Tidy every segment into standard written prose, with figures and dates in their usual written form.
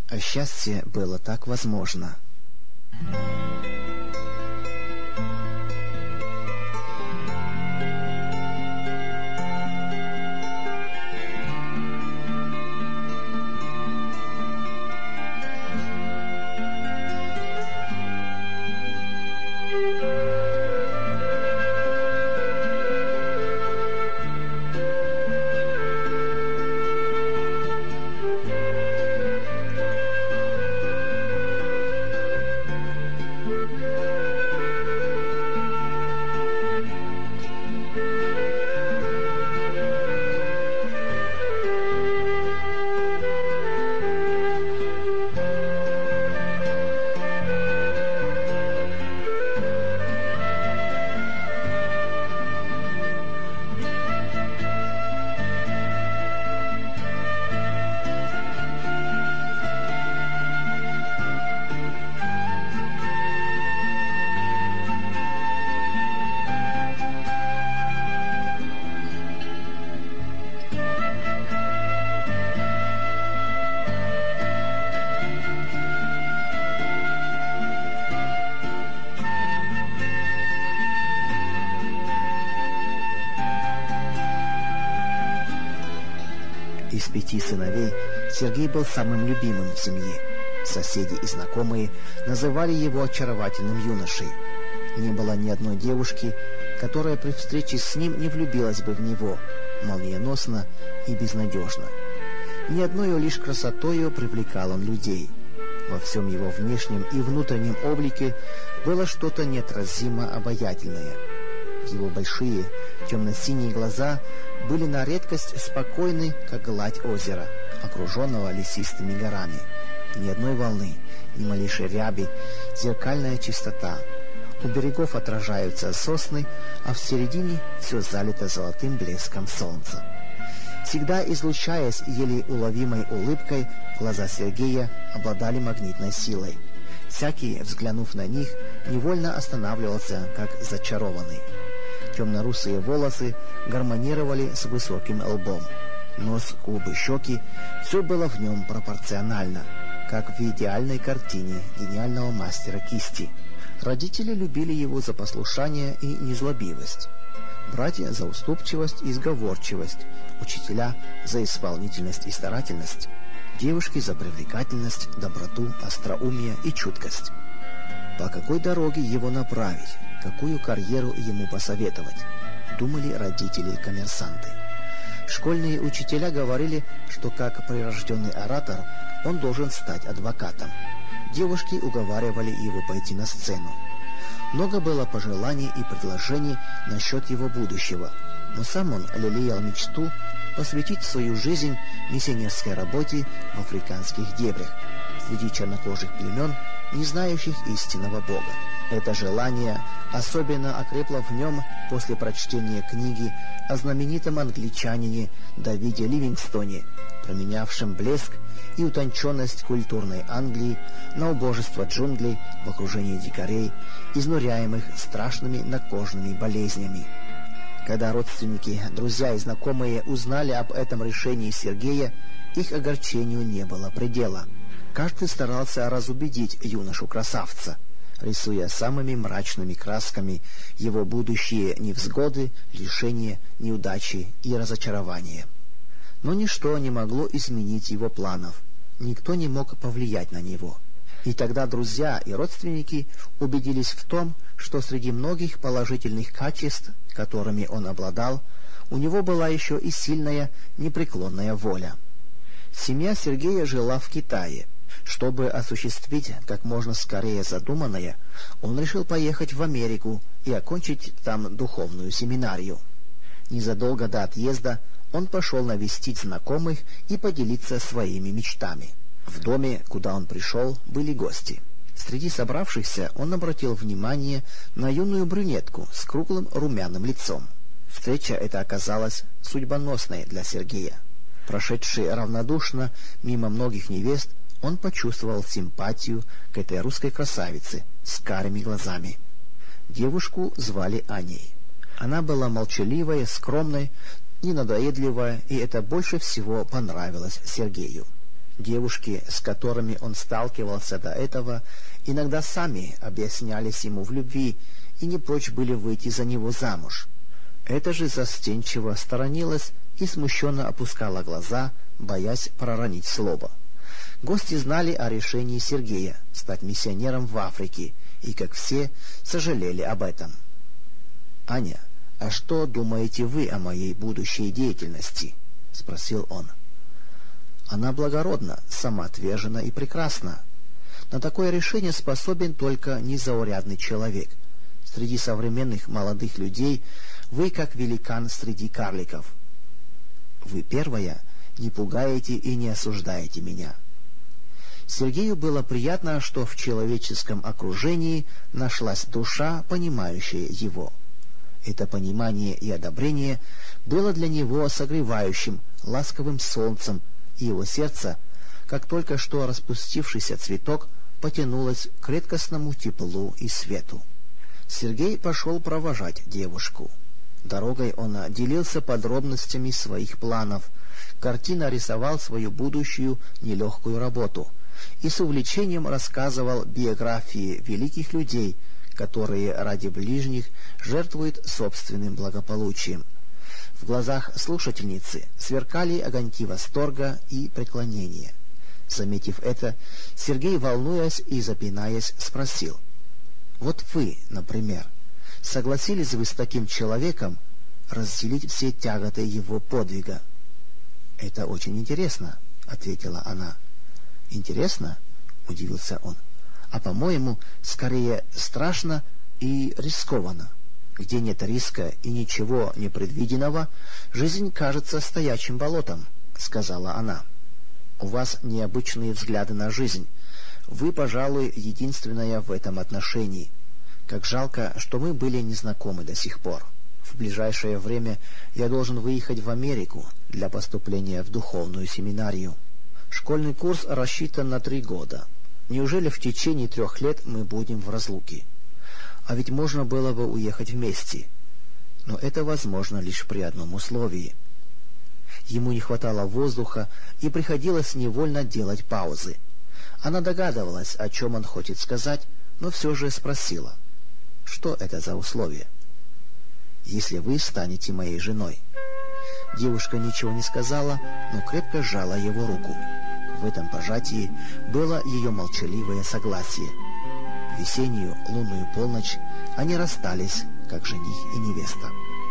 А счастье было так возможно. Из 5 сыновей Сергей был самым любимым в семье. Соседи и знакомые называли его очаровательным юношей. Не было ни одной девушки, которая при встрече с ним не влюбилась бы в него, молниеносно и безнадежно. Ни одной лишь красотою привлекал он людей. Во всем его внешнем и внутреннем облике было что-то неотразимо обаятельное. Его большие темно-синие глаза были на редкость спокойны, как гладь озера, окруженного лесистыми горами. Ни одной волны, ни малейшей ряби, зеркальная чистота. У берегов отражаются сосны, а в середине все залито золотым блеском солнца. Всегда излучаясь еле уловимой улыбкой, глаза Сергея обладали магнитной силой. Всякий, взглянув на них, невольно останавливался, как зачарованный. Темно-русые волосы гармонировали с высоким лбом. Нос, губы, щеки — все было в нем пропорционально, как в идеальной картине гениального мастера кисти. Родители любили его за послушание и незлобивость, братья за уступчивость и сговорчивость, учителя за исполнительность и старательность, девушки за привлекательность, доброту, остроумие и чуткость. По какой дороге его направить, какую карьеру ему посоветовать, думали родители-коммерсанты. Школьные учителя говорили, что как прирожденный оратор он должен стать адвокатом. Девушки уговаривали его пойти на сцену. Много было пожеланий и предложений насчет его будущего, но сам он лелеял мечту посвятить свою жизнь миссионерской работе в африканских дебрях, среди чернокожих племен, не знающих истинного Бога. Это желание особенно окрепло в нем после прочтения книги о знаменитом англичанине Давиде Ливингстоне, променявшем блеск и утонченность культурной Англии на убожество джунглей в окружении дикарей, изнуряемых страшными накожными болезнями. Когда родственники, друзья и знакомые узнали об этом решении Сергея, их огорчению не было предела. Каждый старался разубедить юношу-красавца, рисуя самыми мрачными красками его будущие невзгоды, лишения, неудачи и разочарования. Но ничто не могло изменить его планов, никто не мог повлиять на него. И тогда друзья и родственники убедились в том, что среди многих положительных качеств, которыми он обладал, у него была еще и сильная, непреклонная воля. Семья Сергея жила в Китае. Чтобы осуществить как можно скорее задуманное, он решил поехать в Америку и окончить там духовную семинарию. Незадолго до отъезда он пошел навестить знакомых и поделиться своими мечтами. В доме, куда он пришел, были гости. Среди собравшихся он обратил внимание на юную брюнетку с круглым румяным лицом. Встреча эта оказалась судьбоносной для Сергея. Прошедший равнодушно мимо многих невест, он почувствовал симпатию к этой русской красавице с карими глазами. Девушку звали Аней. Она была молчаливая, скромной, ненадоедливая, и это больше всего понравилось Сергею. Девушки, с которыми он сталкивался до этого, иногда сами объяснялись ему в любви и не прочь были выйти за него замуж. Эта же застенчиво сторонилась и смущенно опускала глаза, боясь проронить слово. Гости знали о решении Сергея стать миссионером в Африке и, как все, сожалели об этом. «Аня, а что думаете вы о моей будущей деятельности?» — спросил он. «Она благородна, самоотвержена и прекрасна. На такое решение способен только незаурядный человек. Среди современных молодых людей вы как великан среди карликов. Вы первая, не пугаете и не осуждаете меня». Сергею было приятно, что в человеческом окружении нашлась душа, понимающая его. Это понимание и одобрение было для него согревающим, ласковым солнцем, и его сердце, как только что распустившийся цветок, потянулось к редкостному теплу и свету. Сергей пошел провожать девушку. Дорогой он делился подробностями своих планов, картинно рисовал свою будущую нелегкую работу и с увлечением рассказывал биографии великих людей, которые ради ближних жертвуют собственным благополучием. В глазах слушательницы сверкали огоньки восторга и преклонения. Заметив это, Сергей, волнуясь и запинаясь, спросил: «Вот вы, например, согласились вы с таким человеком разделить все тяготы его подвига?» «Это очень интересно», — ответила она. «Интересно?» — удивился он. «А, по-моему, скорее страшно и рискованно. Где нет риска и ничего непредвиденного, жизнь кажется стоячим болотом», — сказала она. «У вас необычные взгляды на жизнь. Вы, пожалуй, единственная в этом отношении. Как жалко, что мы были незнакомы до сих пор. В ближайшее время я должен выехать в Америку для поступления в духовную семинарию. Школьный курс рассчитан на 3 года. Неужели в течение 3 лет мы будем в разлуке? А ведь можно было бы уехать вместе. Но это возможно лишь при одном условии». Ему не хватало воздуха, и приходилось невольно делать паузы. Она догадывалась, о чем он хочет сказать, но все же спросила: «Что это за условие?» «Если вы станете моей женой». Девушка ничего не сказала, но крепко сжала его руку. В этом пожатии было ее молчаливое согласие. В весеннюю лунную полночь они расстались, как жених и невеста.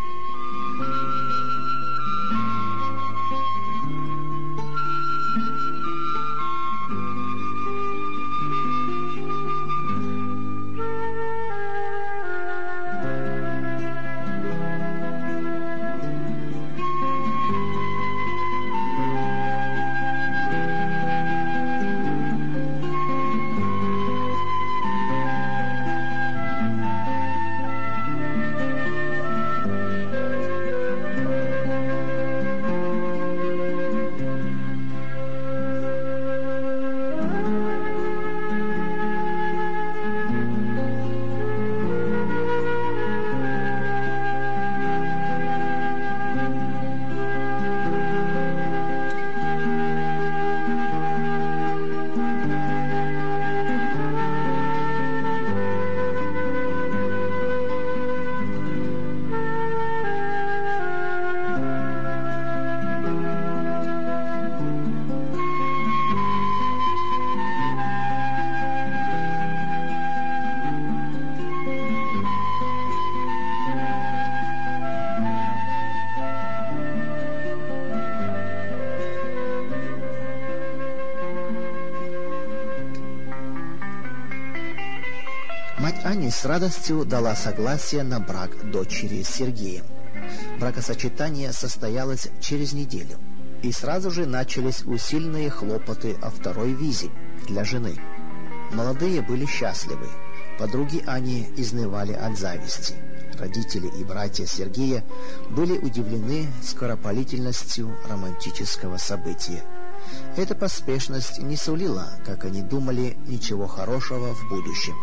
Мать Ани с радостью дала согласие на брак дочери с Сергеем. Бракосочетание состоялось через неделю, и сразу же начались усиленные хлопоты о 2-й визе для жены. Молодые были счастливы, подруги Ани изнывали от зависти. Родители и братья Сергея были удивлены скоропалительностью романтического события. Эта поспешность не сулила, как они думали, ничего хорошего в будущем.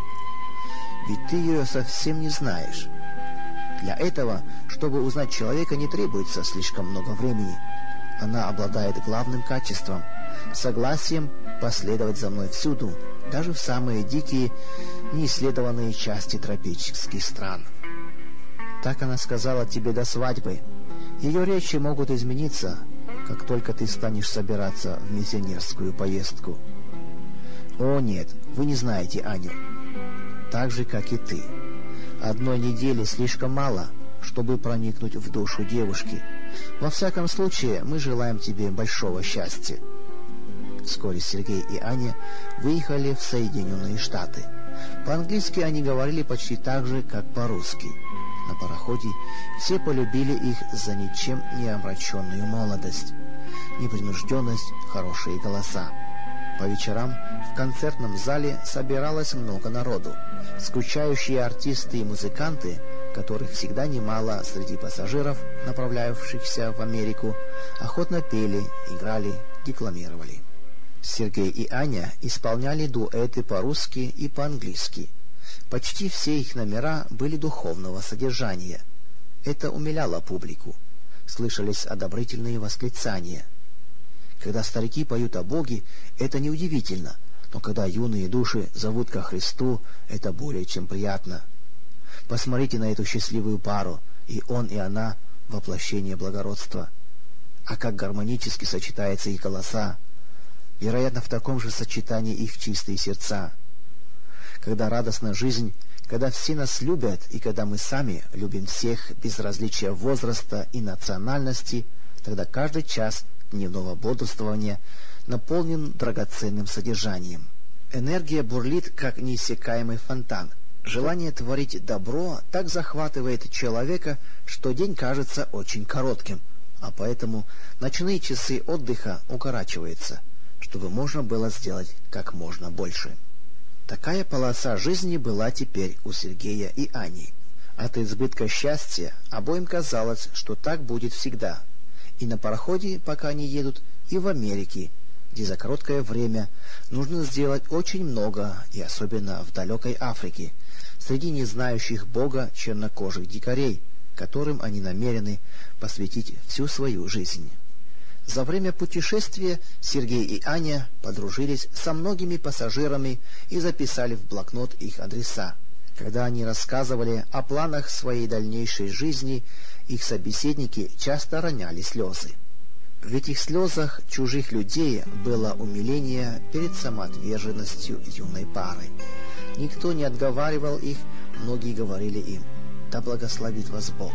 Ведь ты ее совсем не знаешь. Для этого, чтобы узнать человека, не требуется слишком много времени. Она обладает главным качеством согласием последовать за мной всюду, даже в самые дикие, неисследованные части тропических стран. Так она сказала тебе до свадьбы. Ее речи могут измениться, как только ты станешь собираться в миссионерскую поездку. О нет, вы не знаете Аню. Так же, как и ты. Одной недели слишком мало, чтобы проникнуть в душу девушки. Во всяком случае, мы желаем тебе большого счастья. Вскоре Сергей и Аня выехали в Соединенные Штаты. По-английски они говорили почти так же, как по-русски. На пароходе все полюбили их за ничем не омраченную молодость, непринужденность, хорошие голоса. По вечерам в концертном зале собиралось много народу. Скучающие артисты и музыканты, которых всегда немало среди пассажиров, направлявшихся в Америку, охотно пели, играли, декламировали. Сергей и Аня исполняли дуэты по-русски и по-английски. Почти все их номера были духовного содержания. Это умиляло публику. Слышались одобрительные восклицания. Когда старики поют о Боге, это неудивительно, но когда юные души зовут ко Христу, это более чем приятно. Посмотрите на эту счастливую пару, и он, и она — воплощение благородства. А как гармонически сочетаются их голоса! Вероятно, в таком же сочетании их чистые сердца. Когда радостна жизнь, когда все нас любят, и когда мы сами любим всех без различия возраста и национальности, тогда каждый час дневного бодрствования наполнен драгоценным содержанием. Энергия бурлит, как неиссякаемый фонтан. Желание творить добро так захватывает человека, что день кажется очень коротким, а поэтому ночные часы отдыха укорачиваются, чтобы можно было сделать как можно больше. Такая полоса жизни была теперь у Сергея и Ани. От избытка счастья обоим казалось, что так будет всегда. И на пароходе, пока они едут, и в Америке, где за короткое время нужно сделать очень много, и особенно в далекой Африке, среди незнающих Бога чернокожих дикарей, которым они намерены посвятить всю свою жизнь. За время путешествия Сергей и Аня подружились со многими пассажирами и записали в блокнот их адреса. Когда они рассказывали о планах своей дальнейшей жизни, их собеседники часто роняли слезы. В этих слезах чужих людей было умиление перед самоотверженностью юной пары. Никто не отговаривал их, многие говорили им: «Да благословит вас Бог».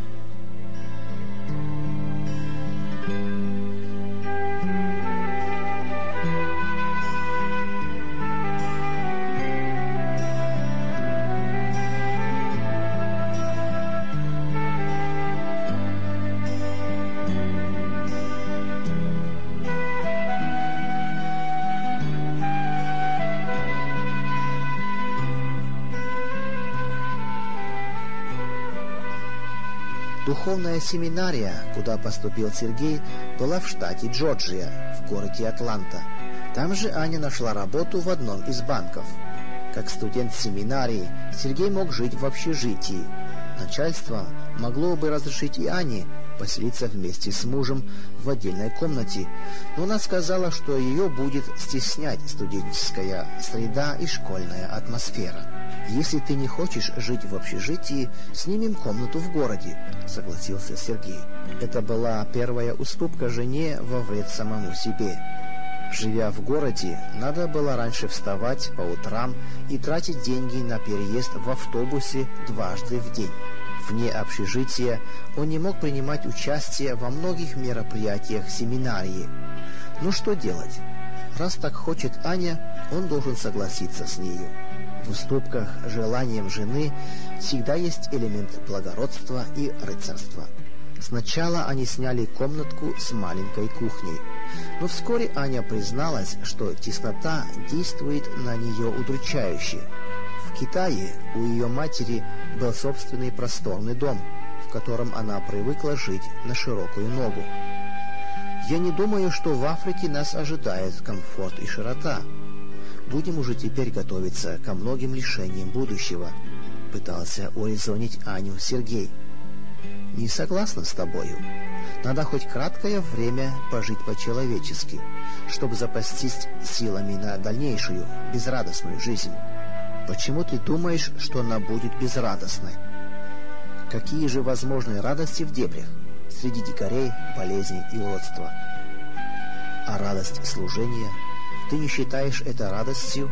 Духовная семинария, куда поступил Сергей, была в штате Джорджия, в городе Атланта. Там же Аня нашла работу в одном из банков. Как студент семинарии, Сергей мог жить в общежитии. Начальство могло бы разрешить и Ане поселиться вместе с мужем в отдельной комнате, но она сказала, что ее будет стеснять студенческая среда и школьная атмосфера. «Если ты не хочешь жить в общежитии, снимем комнату в городе», — согласился Сергей. Это была первая уступка жене во вред самому себе. Живя в городе, надо было раньше вставать по утрам и тратить деньги на переезд в автобусе дважды в день. Вне общежития он не мог принимать участие во многих мероприятиях семинарии. Ну что делать? Раз так хочет Аня, он должен согласиться с нею. В уступках желаниям жены всегда есть элемент благородства и рыцарства. Сначала они сняли комнатку с маленькой кухней, но вскоре Аня призналась, что теснота действует на нее удручающе. В Китае у ее матери был собственный просторный дом, в котором она привыкла жить на широкую ногу. «Я не думаю, что в Африке нас ожидает комфорт и широта. Будем уже теперь готовиться ко многим лишениям будущего», — пытался урезонить Аню Сергей. «Не согласна с тобою. Надо хоть краткое время пожить по-человечески, чтобы запастись силами на дальнейшую, безрадостную жизнь. Почему ты думаешь, что она будет безрадостной? Какие же возможные радости в дебрях, среди дикарей, болезней и уродства? А радость служения, ты не считаешь это радостью?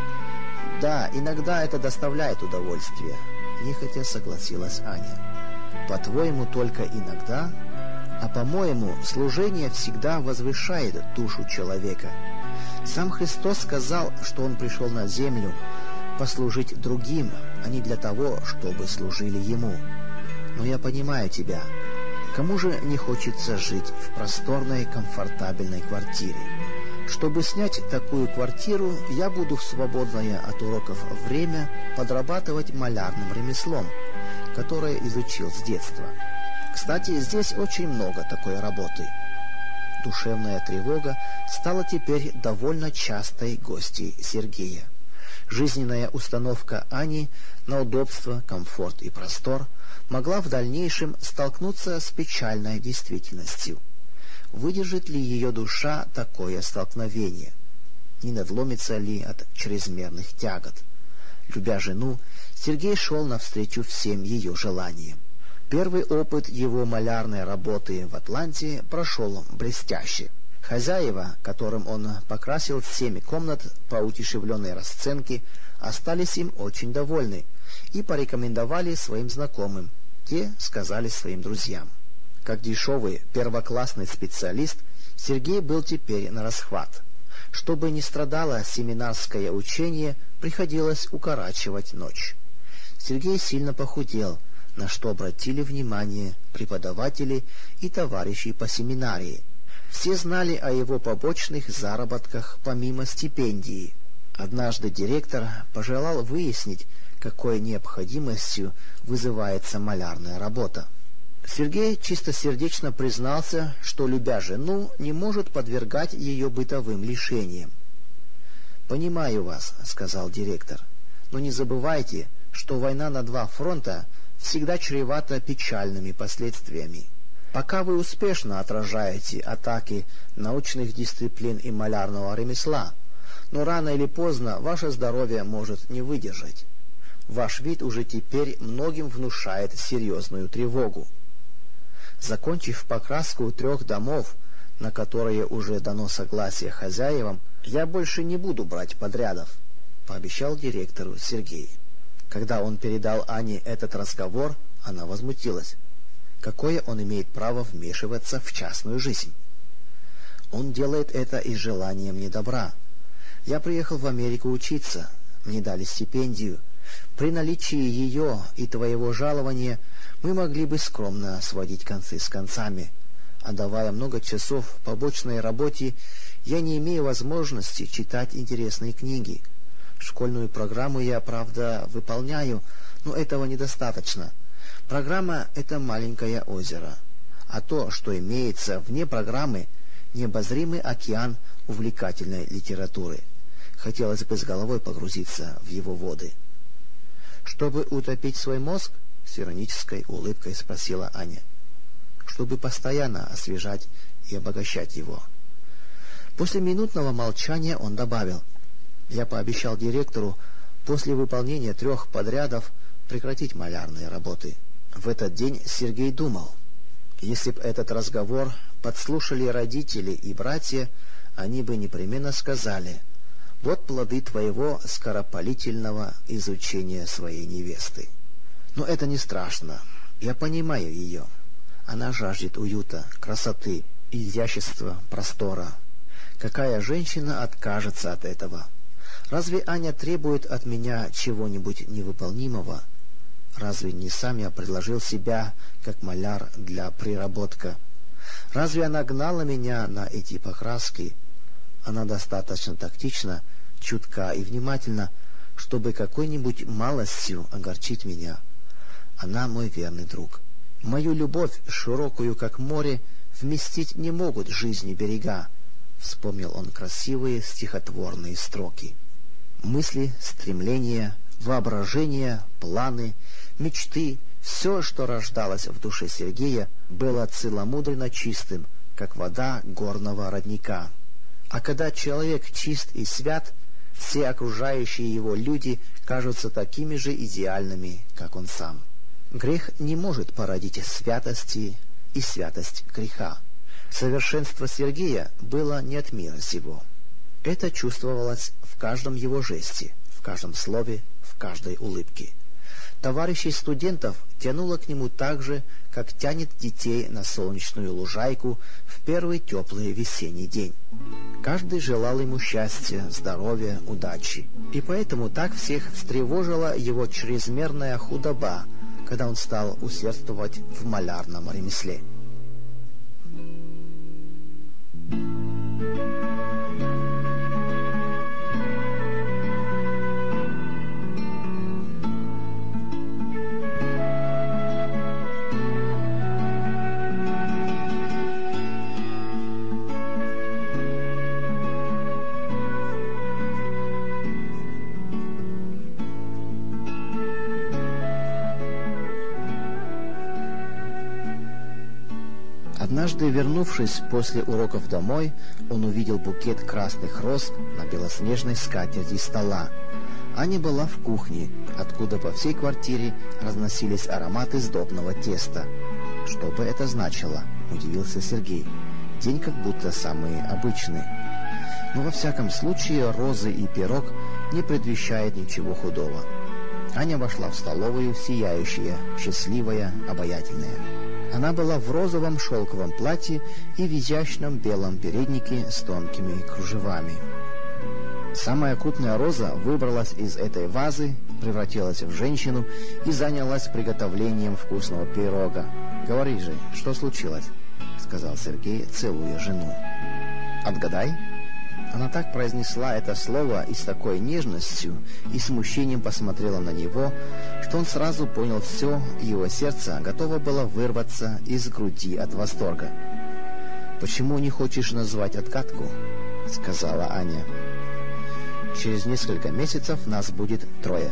Да, иногда это доставляет удовольствие, нехотя согласилась Аня. По-твоему, только иногда? А по-моему, служение всегда возвышает душу человека. Сам Христос сказал, что Он пришел на землю послужить другим, а не для того, чтобы служили Ему. Но я понимаю тебя. Кому же не хочется жить в просторной, комфортабельной квартире? Чтобы снять такую квартиру, я буду в свободное от уроков время подрабатывать малярным ремеслом, которое изучил с детства. Кстати, здесь очень много такой работы. Душевная тревога стала теперь довольно частой гостьей Сергея. Жизненная установка Ани на удобство, комфорт и простор могла в дальнейшем столкнуться с печальной действительностью. Выдержит ли ее душа такое столкновение? Не надломится ли от чрезмерных тягот? Любя жену, Сергей шел навстречу всем ее желаниям. Первый опыт его малярной работы в Атланте прошел блестяще. Хозяева, которым он покрасил 7 комнат по удешевленной расценке, остались им очень довольны и порекомендовали своим знакомым. Те сказали своим друзьям. Как дешевый первоклассный специалист, Сергей был теперь на расхват. Чтобы не страдало семинарское учение, приходилось укорачивать ночь. Сергей сильно похудел, на что обратили внимание преподаватели и товарищи по семинарии. Все знали о его побочных заработках помимо стипендии. Однажды директор пожелал выяснить, какой необходимостью вызывается малярная работа. Сергей чистосердечно признался, что, любя жену, не может подвергать ее бытовым лишениям. «Понимаю вас», — сказал директор, — «но не забывайте, что война на 2 фронта всегда чревата печальными последствиями. Пока вы успешно отражаете атаки научных дисциплин и малярного ремесла, но рано или поздно ваше здоровье может не выдержать. Ваш вид уже теперь многим внушает серьезную тревогу. Закончив покраску 3 домов, на которые уже дано согласие хозяевам, я больше не буду брать подрядов», — пообещал директору Сергей. Когда он передал Ане этот разговор, она возмутилась. Какое он имеет право вмешиваться в частную жизнь? Он делает это из желания мне добра. Я приехал в Америку учиться, мне дали стипендию. При наличии ее и твоего жалования мы могли бы скромно сводить концы с концами. Отдавая много часов побочной работе, я не имею возможности читать интересные книги. Школьную программу я, правда, выполняю, но этого недостаточно. Программа — это маленькое озеро, а то, что имеется вне программы, необозримый океан увлекательной литературы. Хотелось бы с головой погрузиться в его воды. «Чтобы утопить свой мозг?» — с иронической улыбкой спросила Аня. «Чтобы постоянно освежать и обогащать его». После минутного молчания он добавил: «Я пообещал директору после выполнения 3 подрядов прекратить малярные работы». В этот день Сергей думал: если б этот разговор подслушали родители и братья, они бы непременно сказали: «Вот плоды твоего скоропалительного изучения своей невесты». Но это не страшно. Я понимаю ее. Она жаждет уюта, красоты, изящества, простора. Какая женщина откажется от этого? Разве Аня требует от меня чего-нибудь невыполнимого? Разве не сам я предложил себя, как маляр, для приработка? Разве она гнала меня на эти покраски? Она достаточно тактична, чутка и внимательна, чтобы какой-нибудь малостью огорчить меня. Она мой верный друг. Мою любовь, широкую как море, вместить не могут жизни берега. Вспомнил он красивые стихотворные строки. Мысли, стремления, воображения, планы, мечты — Все, что рождалось в душе Сергея, было целомудренно чистым, как вода горного родника. А когда человек чист и свят, все окружающие его люди кажутся такими же идеальными, как он сам. Грех не может породить святости и святость греха. Совершенство Сергея было не от мира сего. Это чувствовалось в каждом его жесте, в каждом слове, в каждой улыбке. Товарищей студентов тянуло к нему так же, как тянет детей на солнечную лужайку в первый теплый весенний день. Каждый желал ему счастья, здоровья, удачи. И поэтому так всех встревожила его чрезмерная худоба, когда он стал усердствовать в малярном ремесле. Однажды, вернувшись после уроков домой, он увидел букет красных роз на белоснежной скатерти стола. Аня была в кухне, откуда по всей квартире разносились ароматы сдобного теста. «Что бы это значило?» – удивился Сергей. «День как будто самый обычный. Но во всяком случае розы и пирог не предвещают ничего худого». Аня вошла в столовую, сияющая, счастливая, обаятельная. Она была в розовом шелковом платье и в изящном белом переднике с тонкими кружевами. Самая крупная роза выбралась из этой вазы, превратилась в женщину и занялась приготовлением вкусного пирога. «Говори же, что случилось?» — сказал Сергей, целуя жену. «Отгадай». Она так произнесла это слово и с такой нежностью и смущением посмотрела на него, что он сразу понял все, и его сердце готово было вырваться из груди от восторга. «Почему не хочешь назвать отгадку?» — сказала Аня. «Через несколько месяцев нас будет 3.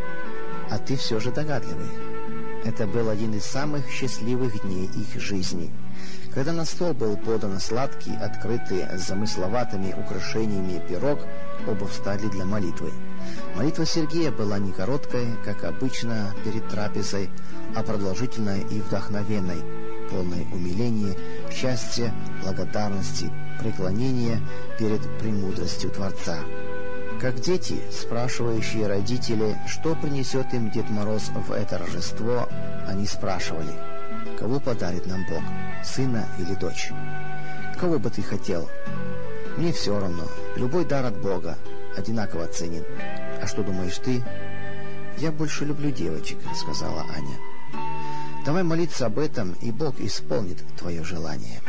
А ты все же догадливый». Это был один из самых счастливых дней их жизни. Когда на стол был подан сладкий, открытый, с замысловатыми украшениями пирог, оба встали для молитвы. Молитва Сергея была не короткой, как обычно перед трапезой, а продолжительной и вдохновенной, полной умиления, счастья, благодарности, преклонения перед премудростью Творца. Как дети, спрашивающие родителей, что принесет им Дед Мороз в это Рождество, они спрашивали: «Кого подарит нам Бог, сына или дочь? Кого бы ты хотел?» «Мне все равно. Любой дар от Бога одинаково ценен. А что думаешь ты?» «Я больше люблю девочек», — сказала Аня. «Давай молиться об этом, и Бог исполнит твое желание».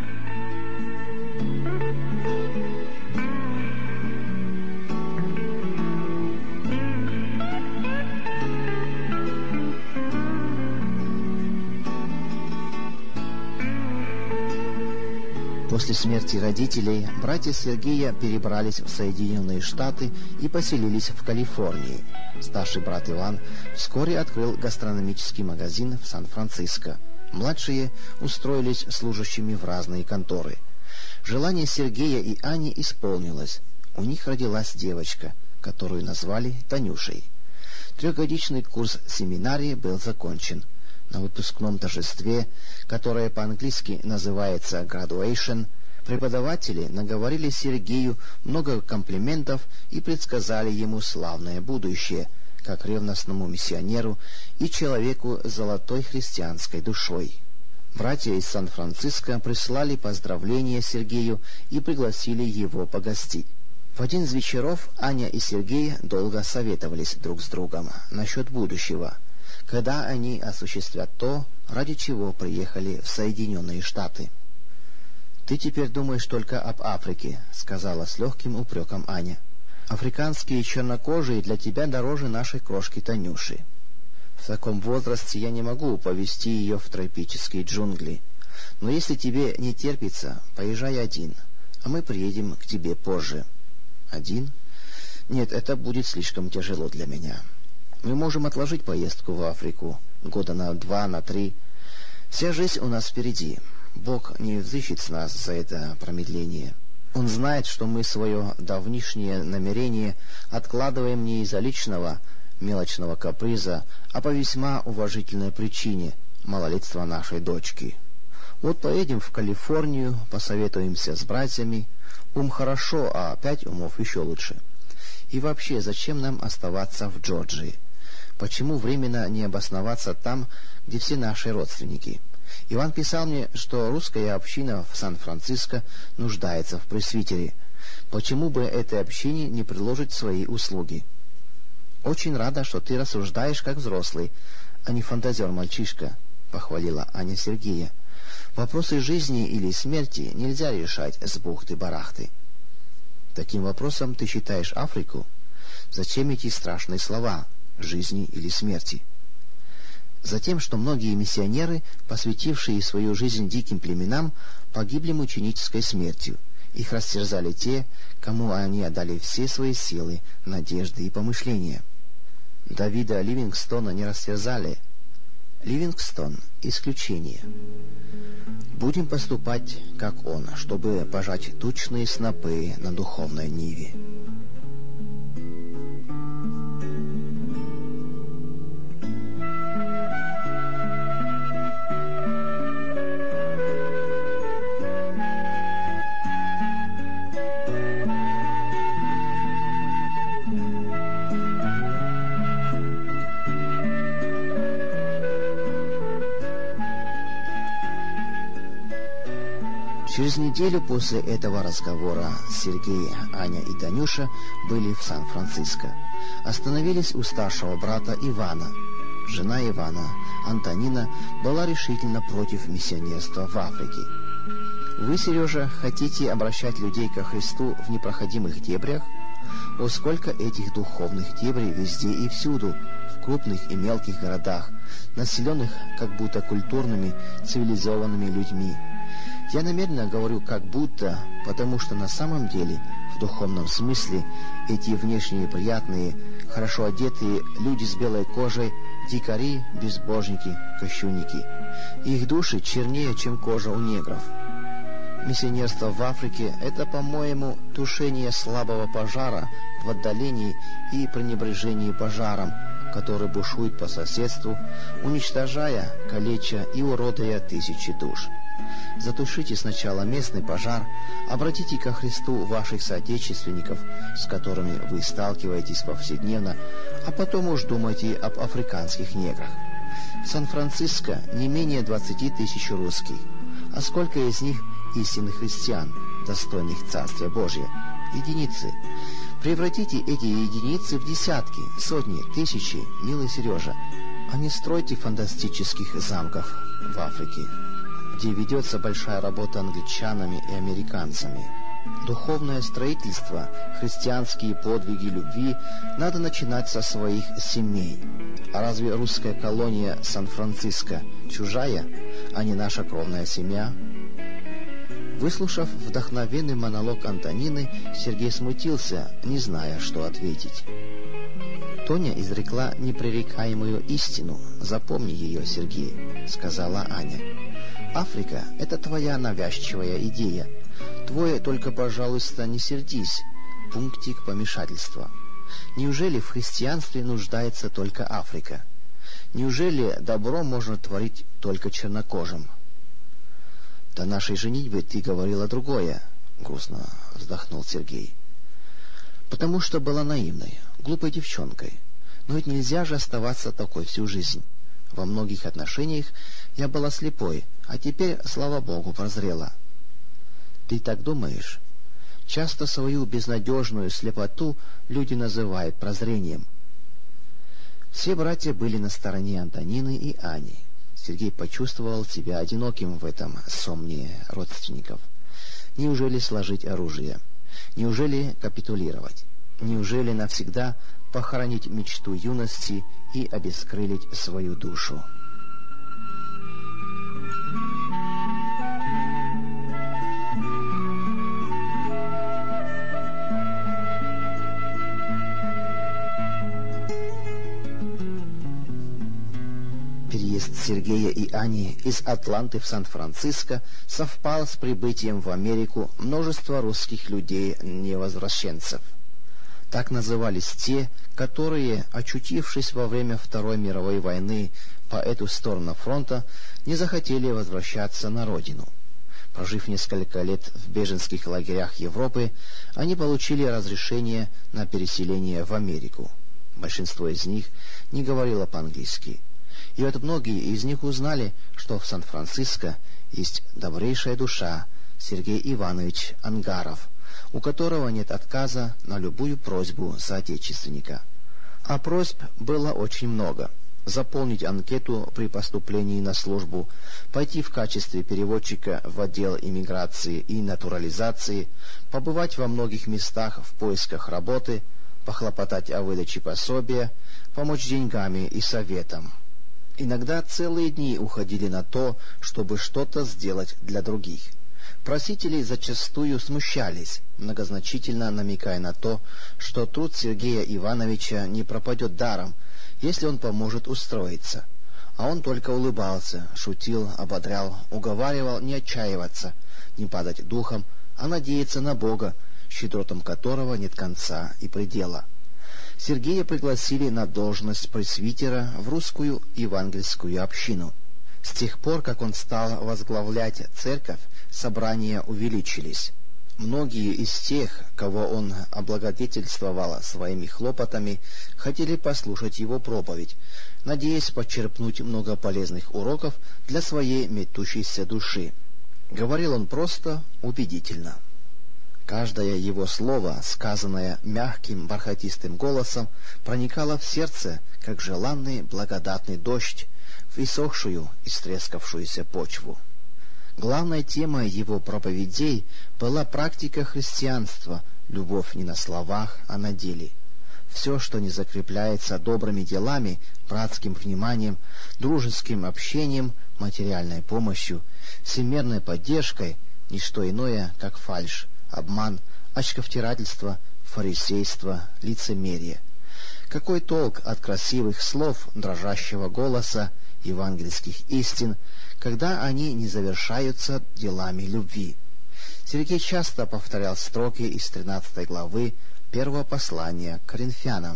После смерти родителей братья Сергея перебрались в Соединенные Штаты и поселились в Калифорнии. Старший брат Иван вскоре открыл гастрономический магазин в Сан-Франциско. Младшие устроились служащими в разные конторы. Желание Сергея и Ани исполнилось. У них родилась девочка, которую назвали Танюшей. 3-годичный курс семинарии был закончен. На выпускном торжестве, которое по-английски называется graduation, преподаватели наговорили Сергею много комплиментов и предсказали ему славное будущее, как ревностному миссионеру и человеку с золотой христианской душой. Братья из Сан-Франциско прислали поздравления Сергею и пригласили его погостить. В один из вечеров Аня и Сергей долго советовались друг с другом насчет будущего, когда они осуществят то, ради чего приехали в Соединенные Штаты. «Ты теперь думаешь только об Африке», — сказала с легким упреком Аня. «Африканские чернокожие для тебя дороже нашей крошки Танюши. В таком возрасте я не могу повезти ее в тропические джунгли. Но если тебе не терпится, поезжай один, а мы приедем к тебе позже». «Один? Нет, это будет слишком тяжело для меня. Мы можем отложить поездку в Африку года на 2, на 3. Вся жизнь у нас впереди. Бог не взыщет с нас за это промедление. Он знает, что мы свое давнишнее намерение откладываем не из-за личного, мелочного каприза, а по весьма уважительной причине – малолетства нашей дочки. Вот поедем в Калифорнию, посоветуемся с братьями. Ум хорошо, а 5 умов еще лучше. И вообще, зачем нам оставаться в Джорджии? Почему временно не обосноваться там, где все наши родственники? Иван писал мне, что русская община в Сан-Франциско нуждается в пресвитере. Почему бы этой общине не предложить свои услуги? «Очень рада, что ты рассуждаешь как взрослый, а не фантазер-мальчишка», — похвалила Аня Сергея. «Вопросы жизни или смерти нельзя решать с бухты-барахты». «Таким вопросом ты считаешь Африку? Зачем эти страшные слова «жизни или смерти»?» Затем, что многие миссионеры, посвятившие свою жизнь диким племенам, погибли мученической смертью. Их растерзали те, кому они отдали все свои силы, надежды и помышления. Давида Ливингстона не растерзали. Ливингстон – исключение. Будем поступать, как он, чтобы пожать тучные снопы на духовной ниве. Через неделю после этого разговора Сергей, Аня и Танюша были в Сан-Франциско. Остановились у старшего брата Ивана. Жена Ивана, Антонина, была решительно против миссионерства в Африке. «Вы, Сережа, хотите обращать людей ко Христу в непроходимых дебрях? О, сколько этих духовных дебрей везде и всюду, в крупных и мелких городах, населенных как будто культурными, цивилизованными людьми. Я намеренно говорю «как будто», потому что на самом деле, в духовном смысле, эти внешние приятные, хорошо одетые люди с белой кожей – дикари, безбожники, кощунники. Их души чернее, чем кожа у негров. Миссионерство в Африке – это, по-моему, тушение слабого пожара в отдалении и пренебрежении пожаром, который бушует по соседству, уничтожая, калеча и уродуя тысячи душ. Затушите сначала местный пожар, обратите ко Христу ваших соотечественников, с которыми вы сталкиваетесь повседневно, а потом уж думайте об африканских неграх. В Сан-Франциско не менее 20 тысяч русских, а сколько из них истинных христиан, достойных Царствия Божия? Единицы. Превратите эти единицы в десятки, сотни, тысячи, милый Сережа, а не стройте фантастических замков в Африке, где ведется большая работа англичанами и американцами. Духовное строительство, христианские подвиги любви надо начинать со своих семей. А разве русская колония Сан-Франциско чужая, а не наша кровная семья? Выслушав вдохновенный монолог Антонины, Сергей смутился, не зная, что ответить. «Тоня изрекла непререкаемую истину. Запомни ее, Сергей», — сказала Аня. «Африка — это твоя навязчивая идея. Твое только, пожалуйста, не сердись. Пунктик помешательства. Неужели в христианстве нуждается только Африка? Неужели добро можно творить только чернокожим?» «До нашей женитьбы ты говорила другое», — грустно вздохнул Сергей. «Потому что была наивной, глупой девчонкой. Но ведь нельзя же оставаться такой всю жизнь. Во многих отношениях я была слепой, а теперь, слава Богу, прозрела». «Ты так думаешь?» Часто свою безнадежную слепоту люди называют прозрением. Все братья были на стороне Антонины и Ани. Сергей почувствовал себя одиноким в этом сомнении родственников. Неужели сложить оружие? Неужели капитулировать? Неужели навсегда похоронить мечту юности и обескрылить свою душу? Переезд Сергея и Ани из Атланты в Сан-Франциско совпал с прибытием в Америку множества русских людей-невозвращенцев. Так назывались те, которые, очутившись во время Второй мировой войны по эту сторону фронта, не захотели возвращаться на родину. Прожив несколько лет в беженских лагерях Европы, они получили разрешение на переселение в Америку. Большинство из них не говорило по-английски. И вот многие из них узнали, что в Сан-Франциско есть добрейшая душа Сергей Иванович Ангаров, у которого нет отказа на любую просьбу соотечественника. А просьб было очень много. Заполнить анкету при поступлении на службу, пойти в качестве переводчика в отдел иммиграции и натурализации, побывать во многих местах в поисках работы, похлопотать о выдаче пособия, помочь деньгами и советом. Иногда целые дни уходили на то, чтобы что-то сделать для других. Просители зачастую смущались, многозначительно намекая на то, что труд Сергея Ивановича не пропадет даром, если он поможет устроиться. А он только улыбался, шутил, ободрял, уговаривал не отчаиваться, не падать духом, а надеяться на Бога, щедротам которого нет конца и предела. Сергея пригласили на должность пресвитера в русскую евангельскую общину. С тех пор, как он стал возглавлять церковь, собрания увеличились. Многие из тех, кого он облагодетельствовал своими хлопотами, хотели послушать его проповедь, надеясь почерпнуть много полезных уроков для своей метущейся души. Говорил он просто, убедительно. Каждое его слово, сказанное мягким бархатистым голосом, проникало в сердце, как желанный благодатный дождь, в иссохшую, истрескавшуюся почву. Главной темой его проповедей была практика христианства, любовь не на словах, а на деле. Все, что не закрепляется добрыми делами, братским вниманием, дружеским общением, материальной помощью, всемирной поддержкой, ни что иное, как фальшь, обман, очковтирательство, фарисейство, лицемерие. Какой толк от красивых слов, дрожащего голоса, евангельских истин, когда они не завершаются делами любви? Сергей часто повторял строки из 13 главы первого послания к Коринфянам.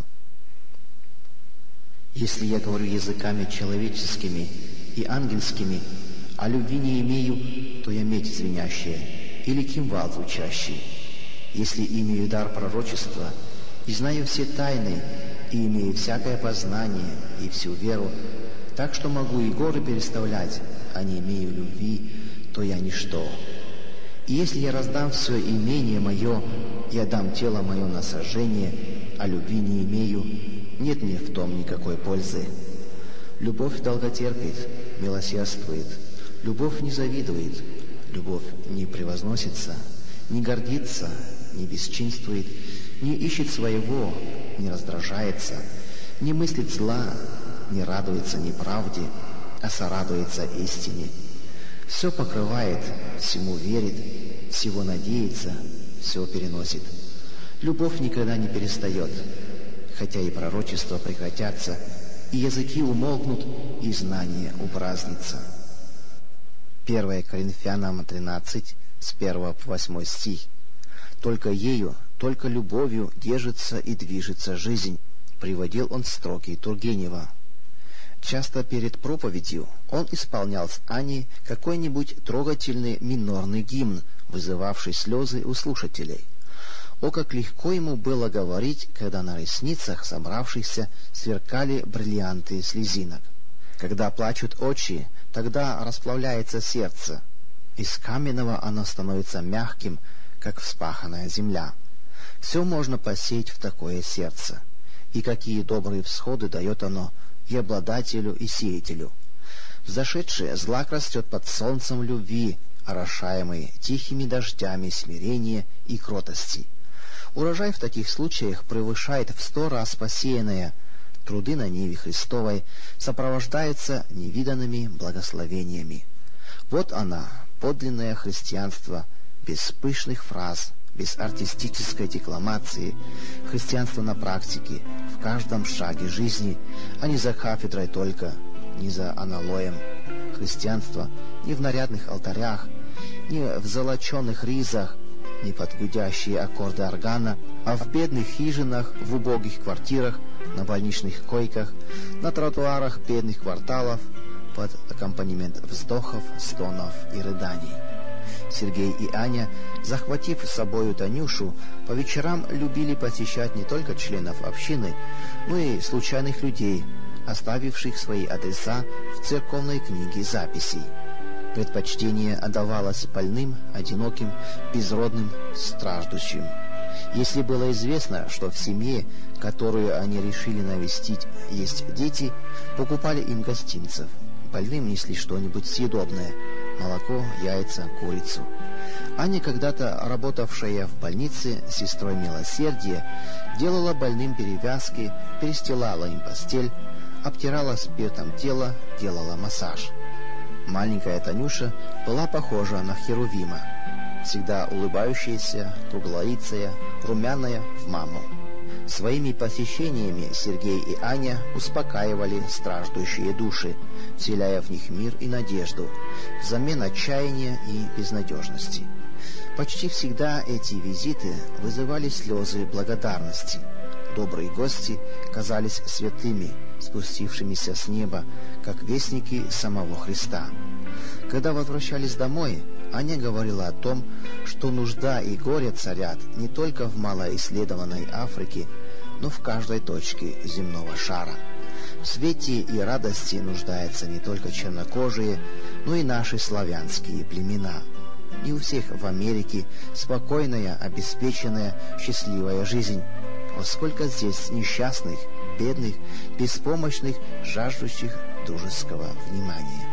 «Если я говорю языками человеческими и ангельскими, а любви не имею, то я медь звенящая или кимвал звучащий. Если имею дар пророчества и знаю все тайны, и имею всякое познание и всю веру, так что могу и горы переставлять, а не имею любви, то я ничто. И если я раздам все имение мое, и отдам тело мое на сожжение, а любви не имею, нет мне в том никакой пользы. Любовь долготерпит, милосердствует, любовь не завидует, любовь не превозносится, не гордится, не бесчинствует, не ищет своего, не раздражается, не мыслит зла, не радуется неправде, а сорадуется истине. Все покрывает, всему верит, всего надеется, все переносит. Любовь никогда не перестает, хотя и пророчества прекратятся, и языки умолкнут, и знание упразднится». 1 Коринфянам 13, с 1 по 8 стих. «Только ею, только любовью держится и движется жизнь», приводил он строки Тургенева. Часто перед проповедью он исполнял с Аней какой-нибудь трогательный минорный гимн, вызывавший слезы у слушателей. О, как легко ему было говорить, когда на ресницах собравшихся сверкали бриллианты слезинок. Когда плачут очи, тогда расплавляется сердце. Из каменного оно становится мягким, как вспаханная земля. Все можно посеять в такое сердце. И какие добрые всходы дает оно и обладателю, и сеятелю. Взошедший злак растет под солнцем любви, орошаемый тихими дождями смирения и кротости. Урожай в таких случаях превышает в 100 раз посеянное. Труды на ниве Христовой сопровождаются невиданными благословениями. Вот она, подлинное христианство, без пышных фраз, без артистической декламации, христианство на практике, в каждом шаге жизни, а не за кафедрой только, ни за аналоем. Христианство не в нарядных алтарях, не в золоченых ризах, не под гудящие аккорды органа, а в бедных хижинах, в убогих квартирах, на больничных койках, на тротуарах бедных кварталов, под аккомпанемент вздохов, стонов и рыданий. Сергей и Аня, захватив с собою Танюшу, по вечерам любили посещать не только членов общины, но и случайных людей, оставивших свои адреса в церковной книге записей. Предпочтение отдавалось больным, одиноким, безродным, страждущим. Если было известно, что в семье, которую они решили навестить, есть дети, покупали им гостинцев. Больным несли что-нибудь съедобное – молоко, яйца, курицу. Аня, когда-то работавшая в больнице сестрой милосердия, делала больным перевязки, перестилала им постель, обтирала спиртом тело, делала массаж. Маленькая Танюша была похожа на Херувима, всегда улыбающаяся, круглолицая, румяная в маму. Своими посещениями Сергей и Аня успокаивали страждущие души, вселяя в них мир и надежду, взамен отчаяния и безнадежности. Почти всегда эти визиты вызывали слезы благодарности. Добрые гости казались святыми, спустившимися с неба, как вестники самого Христа. Когда возвращались домой, Аня говорила о том, что нужда и горе царят не только в малоисследованной Африке, но в каждой точке земного шара. В свете и радости нуждаются не только чернокожие, но и наши славянские племена. Не у всех в Америке спокойная, обеспеченная, счастливая жизнь. О, сколько здесь несчастных, бедных, беспомощных, жаждущих дружеского внимания.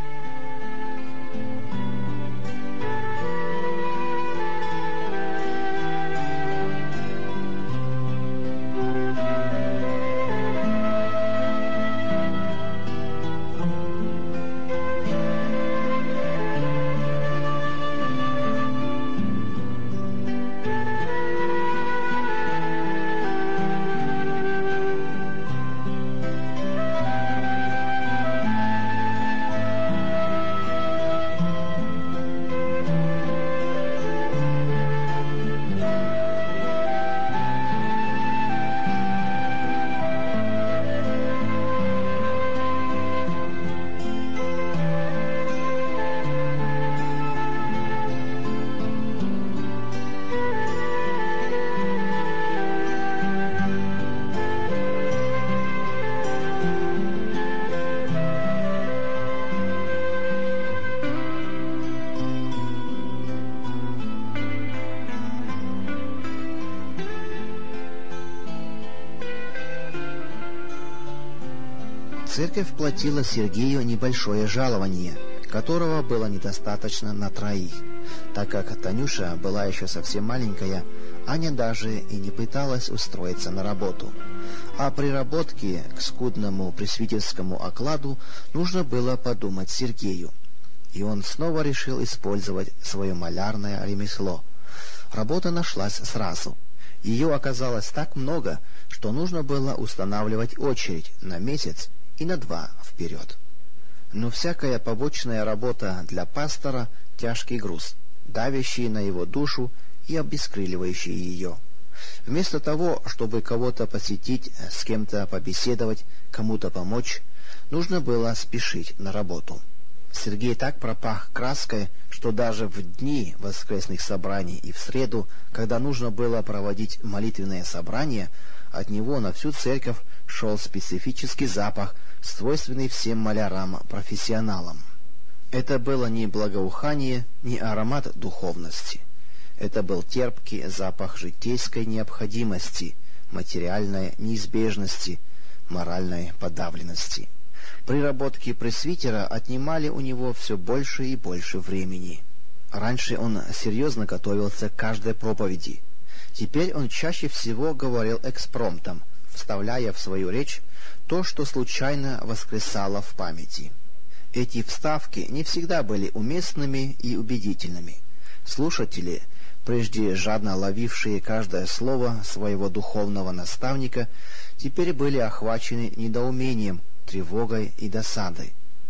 Церковь платила Сергею небольшое жалование, которого было недостаточно на троих. Так как Танюша была еще совсем маленькая, Аня даже и не пыталась устроиться на работу. О приработке к скудному пресвитерскому окладу нужно было подумать Сергею. И он снова решил использовать свое малярное ремесло. Работа нашлась сразу. Ее оказалось так много, что нужно было устанавливать очередь на месяц и на 2 вперед. Но всякая побочная работа для пастора – тяжкий груз, давящий на его душу и обескрыливающий ее. Вместо того, чтобы кого-то посетить, с кем-то побеседовать, кому-то помочь, нужно было спешить на работу. Сергей так пропах краской, что даже в дни воскресных собраний и в среду, когда нужно было проводить молитвенные собрания, от него на всю церковь шел специфический запах, свойственный всем малярам-профессионалам. Это было не благоухание, не аромат духовности. Это был терпкий запах житейской необходимости, материальной неизбежности, моральной подавленности. Приработки пресвитера отнимали у него все больше и больше времени. Раньше он серьезно готовился к каждой проповеди. Теперь он чаще всего говорил экспромтом, вставляя в свою речь то, что случайно воскресало в памяти. Эти вставки не всегда были уместными и убедительными. Слушатели, прежде жадно ловившие каждое слово своего духовного наставника, теперь были охвачены недоумением, тревогой и досадой.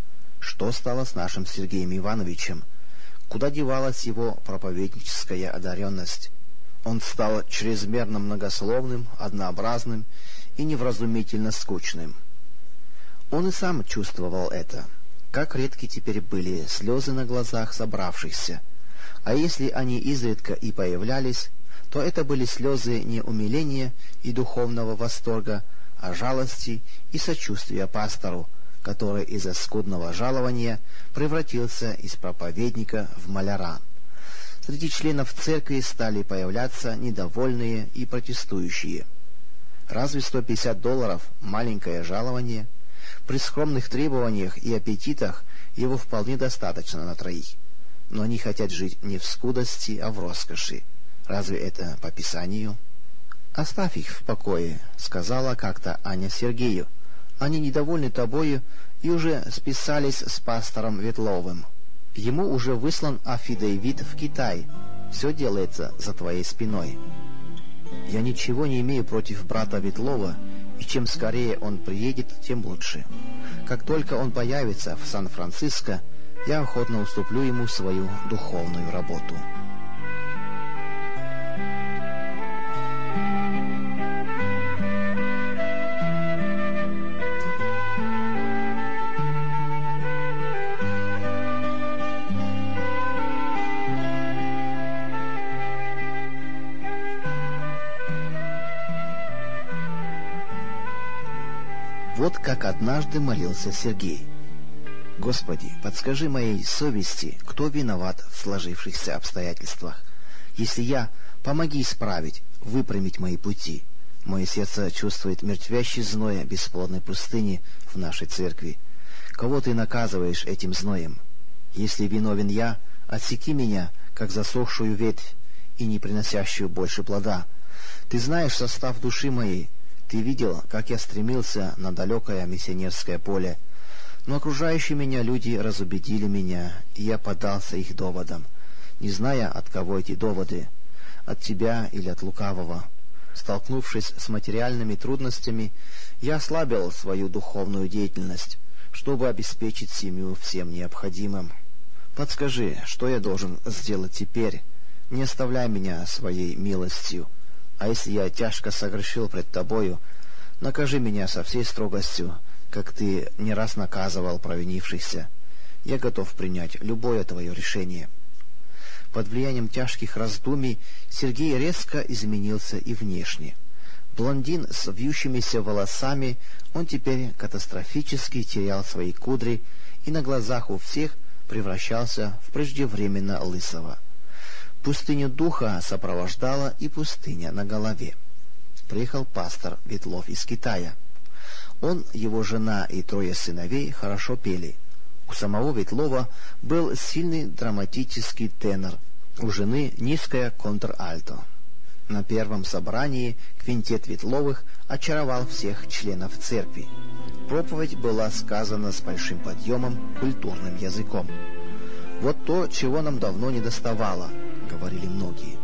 Что стало с нашим Сергеем Ивановичем? Куда девалась его проповедническая одаренность? Он стал чрезмерно многословным, однообразным и невразумительно скучным. Он и сам чувствовал это. Как редки теперь были слезы на глазах собравшихся. А если они изредка и появлялись, то это были слезы не умиления и духовного восторга, а жалости и сочувствия пастору, который из-за скудного жалования превратился из проповедника в маляра. Среди членов церкви стали появляться недовольные и протестующие. Разве $150 маленькое жалование? При скромных требованиях и аппетитах его вполне достаточно на троих. Но они хотят жить не в скудости, а в роскоши. Разве это по Писанию? «Оставь их в покое», — сказала как-то Аня Сергею. «Они недовольны тобою и уже списались с пастором Ветловым. Ему уже выслан афидевит в Китай. Все делается за твоей спиной». Я ничего не имею против брата Ветлова, и чем скорее он приедет, тем лучше. Как только он появится в Сан-Франциско, я охотно уступлю ему свою духовную работу. Вот как однажды молился Сергей. «Господи, подскажи моей совести, кто виноват в сложившихся обстоятельствах. Если я, помоги исправить, выпрямить мои пути. Мое сердце чувствует мертвящий зной бесплодной пустыни в нашей церкви. Кого ты наказываешь этим зноем? Если виновен я, отсеки меня, как засохшую ветвь и не приносящую больше плода. Ты знаешь состав души моей. Ты видел, как я стремился на далекое миссионерское поле. Но окружающие меня люди разубедили меня, и я поддался их доводам, не зная, от кого эти доводы, от тебя или от лукавого. Столкнувшись с материальными трудностями, я ослабил свою духовную деятельность, чтобы обеспечить семью всем необходимым. Подскажи, что я должен сделать теперь? Не оставляй меня своей милостью. А если я тяжко согрешил пред тобою, накажи меня со всей строгостью, как ты не раз наказывал провинившихся. Я готов принять любое твое решение». Под влиянием тяжких раздумий Сергей резко изменился и внешне. Блондин с вьющимися волосами, он теперь катастрофически терял свои кудри и на глазах у всех превращался в преждевременно лысого. Пустыню духа сопровождала и пустыня на голове. Приехал пастор Ветлов из Китая. Он, его жена и 3 сыновей хорошо пели. У самого Ветлова был сильный драматический тенор, у жены низкая контральто. На первом собрании квинтет Ветловых очаровал всех членов церкви. Проповедь была сказана с большим подъемом, культурным языком. «Вот то, чего нам давно не доставало», — говорили многие.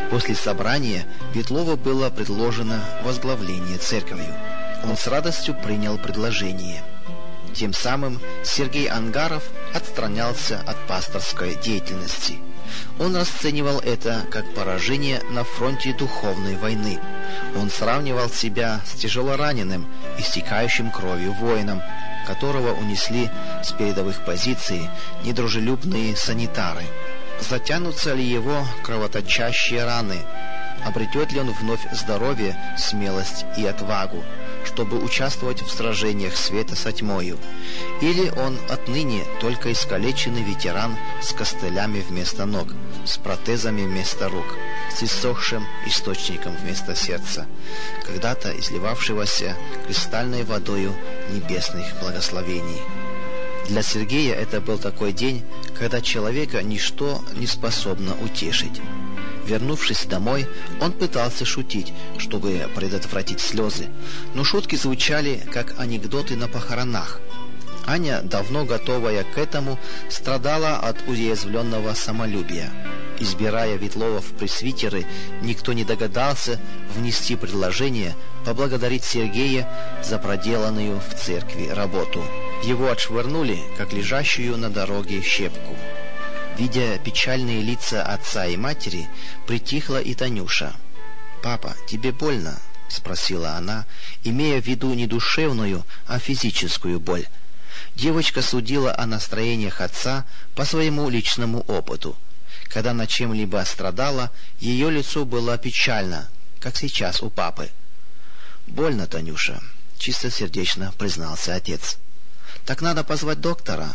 После собрания Ветлову было предложено возглавление церковью. Он с радостью принял предложение. Тем самым Сергей Ангаров отстранялся от пасторской деятельности. Он расценивал это как поражение на фронте духовной войны. Он сравнивал себя с тяжелораненым, истекающим кровью воином, которого унесли с передовых позиций недружелюбные санитары. Затянутся ли его кровоточащие раны? Обретет ли он вновь здоровье, смелость и отвагу, чтобы участвовать в сражениях света со тьмою? Или он отныне только искалеченный ветеран с костылями вместо ног, с протезами вместо рук, с иссохшим источником вместо сердца, когда-то изливавшегося кристальной водою небесных благословений? Для Сергея это был такой день, когда человека ничто не способно утешить. Вернувшись домой, он пытался шутить, чтобы предотвратить слезы, но шутки звучали, как анекдоты на похоронах. Аня, давно готовая к этому, страдала от уязвленного самолюбия. Избирая Ветлова в пресвитеры, никто не догадался внести предложение поблагодарить Сергея за проделанную в церкви работу. Его отшвырнули, как лежащую на дороге щепку. Видя печальные лица отца и матери, притихла и Танюша. «Папа, тебе больно?» — спросила она, имея в виду не душевную, а физическую боль. Девочка судила о настроениях отца по своему личному опыту. Когда она чем-либо страдала, ее лицо было печально, как сейчас у папы. «Больно, Танюша», — чистосердечно признался отец. «Так надо позвать доктора».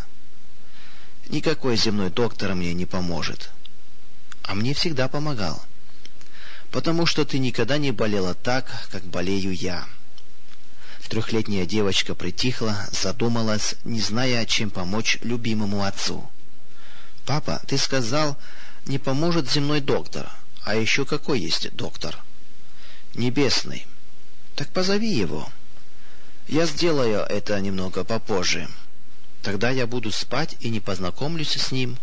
«Никакой земной доктор мне не поможет». «А мне всегда помогал». «Потому что ты никогда не болела так, как болею я». Трехлетняя девочка притихла, задумалась, не зная, чем помочь любимому отцу. «Папа, ты сказал, не поможет земной доктор. А еще какой есть доктор?» «Небесный». «Так позови его». «Я сделаю это немного попозже. Тогда я буду спать и не познакомлюсь с ним».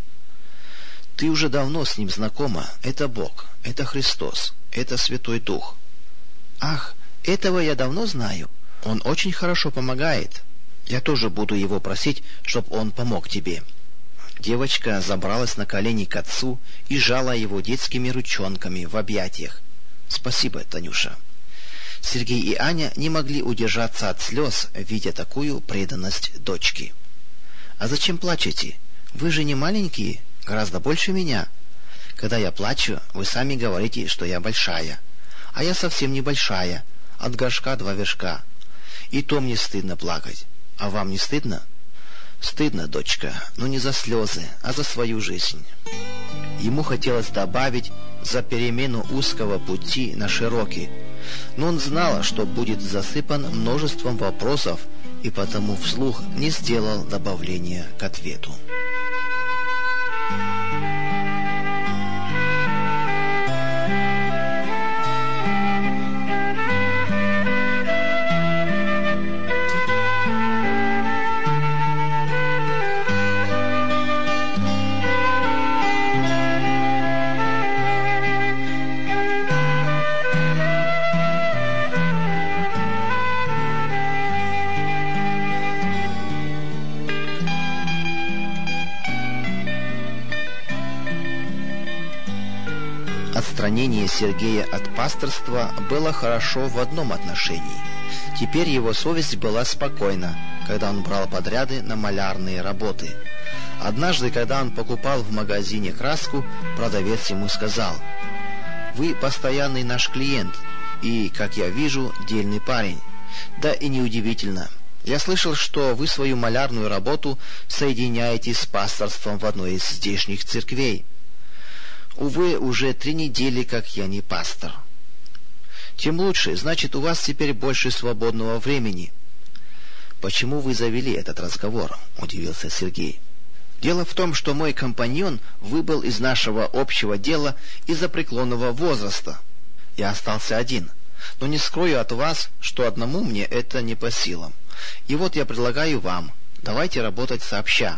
«Ты уже давно с ним знакома. Это Бог, это Христос, это Святой Дух». «Ах, этого я давно знаю. Он очень хорошо помогает. Я тоже буду его просить, чтобы он помог тебе». Девочка забралась на колени к отцу и сжала его детскими ручонками в объятиях. «Спасибо, Танюша». Сергей и Аня не могли удержаться от слез, видя такую преданность дочки. «А зачем плачете? Вы же не маленькие, гораздо больше меня. Когда я плачу, вы сами говорите, что я большая. А я совсем не большая, от горшка 2 вершка. И то мне стыдно плакать. А вам не стыдно?» «Стыдно, дочка, но не за слезы, а за свою жизнь». Ему хотелось добавить «за перемену узкого пути на широкий», но он знал, что будет засыпан множеством вопросов, и потому вслух не сделал добавления к ответу. Отстранение Сергея от пасторства было хорошо в одном отношении. Теперь его совесть была спокойна, когда он брал подряды на малярные работы. Однажды, когда он покупал в магазине краску, продавец ему сказал: «Вы постоянный наш клиент и, как я вижу, дельный парень. Да и неудивительно. Я слышал, что вы свою малярную работу соединяете с пасторством в одной из здешних церквей. Увы, уже 3 недели, как я не пастор». «Тем лучше, значит, у вас теперь больше свободного времени». «Почему вы завели этот разговор?» — удивился Сергей. «Дело в том, что мой компаньон выбыл из нашего общего дела из-за преклонного возраста. Я остался один, но не скрою от вас, что одному мне это не по силам. И вот я предлагаю вам, давайте работать сообща.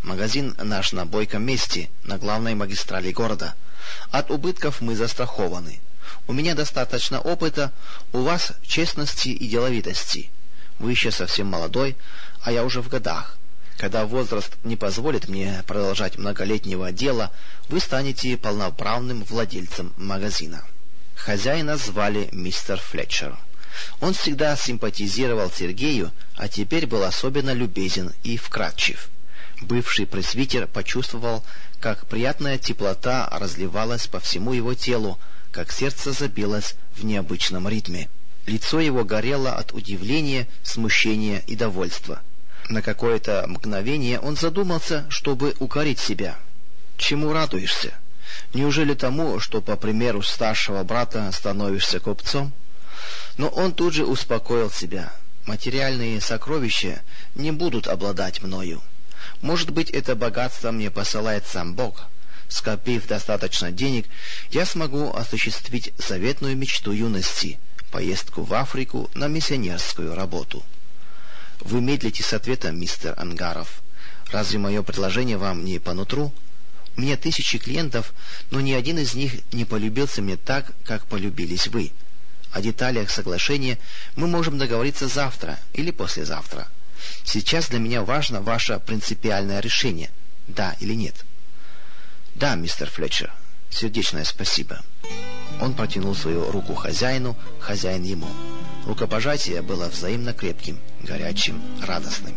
Магазин наш на бойком месте, на главной магистрали города. От убытков мы застрахованы. У меня достаточно опыта, у вас честности и деловитости. Вы еще совсем молодой, а я уже в годах. Когда возраст не позволит мне продолжать многолетнего дела, вы станете полноправным владельцем магазина». Хозяина звали мистер Флетчер. Он всегда симпатизировал Сергею, а теперь был особенно любезен и вкрадчив. Бывший пресвитер почувствовал, как приятная теплота разливалась по всему его телу, как сердце забилось в необычном ритме. Лицо его горело от удивления, смущения и довольства. На какое-то мгновение он задумался, чтобы укорить себя. «Чему радуешься? Неужели тому, что, по примеру старшего брата, становишься купцом?» Но он тут же успокоил себя. «Материальные сокровища не будут обладать мною. Может быть, это богатство мне посылает сам Бог. Скопив достаточно денег, я смогу осуществить заветную мечту юности — поездку в Африку на миссионерскую работу». «Вы медлите с ответом, мистер Ангаров. Разве мое предложение вам не по нутру? У меня 1000 клиентов, но ни один из них не полюбился мне так, как полюбились вы. О деталях соглашения мы можем договориться завтра или послезавтра. Сейчас для меня важно ваше принципиальное решение, да или нет». «Да, мистер Флетчер, сердечное спасибо». Он протянул свою руку хозяину, хозяин ему. Рукопожатие было взаимно крепким, горячим, радостным.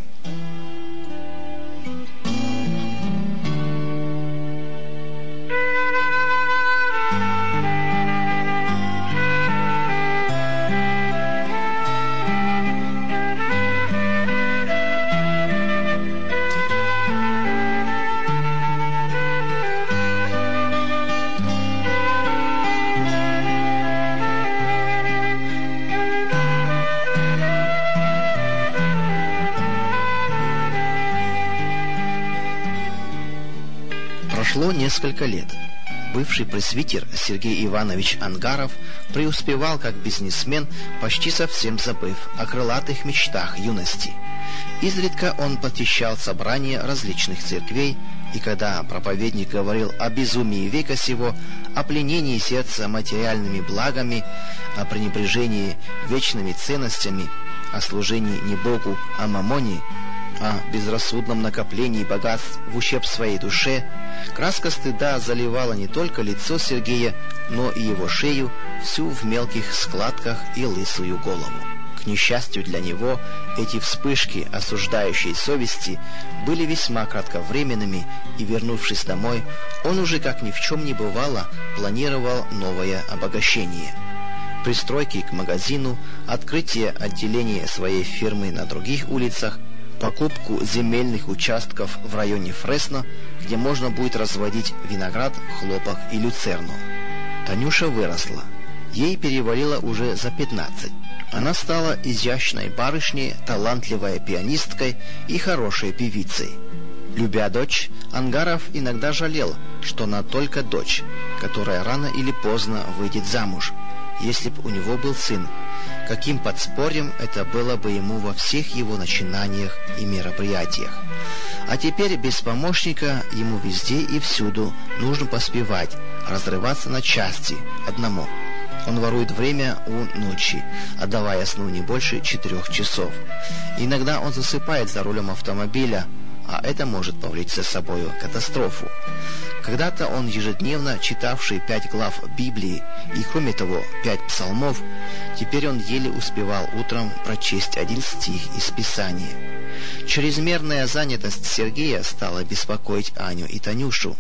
Прошло несколько лет. Бывший пресвитер Сергей Иванович Ангаров преуспевал как бизнесмен, почти совсем забыв о крылатых мечтах юности. Изредка он посещал собрания различных церквей, и когда проповедник говорил о безумии века сего, о пленении сердца материальными благами, о пренебрежении вечными ценностями, о служении не Богу, а мамоне, о безрассудном накоплении богатств в ущерб своей душе, краска стыда заливала не только лицо Сергея, но и его шею, всю в мелких складках и лысую голову. К несчастью для него, эти вспышки осуждающей совести были весьма кратковременными, и, вернувшись домой, он уже, как ни в чем не бывало, планировал новое обогащение. Пристройки к магазину, открытие отделения своей фирмы на других улицах, покупку земельных участков в районе Фресно, где можно будет разводить виноград, хлопок и люцерну. Танюша выросла. Ей перевалило уже за 15. Она стала изящной барышней, талантливой пианисткой и хорошей певицей. Любя дочь, Ангаров иногда жалел, что она только дочь, которая рано или поздно выйдет замуж. Если бы у него был сын, каким подспорьем это было бы ему во всех его начинаниях и мероприятиях. А теперь без помощника ему везде и всюду нужно поспевать, разрываться на части, одному. Он ворует время у ночи, отдавая сну не больше 4 часов. Иногда он засыпает за рулем автомобиля, а это может повлечь за собою катастрофу. Когда-то он, ежедневно читавший 5 глав Библии и, кроме того, 5 псалмов, теперь он еле успевал утром прочесть 1 стих из Писания. Чрезмерная занятость Сергея стала беспокоить Аню и Танюшу.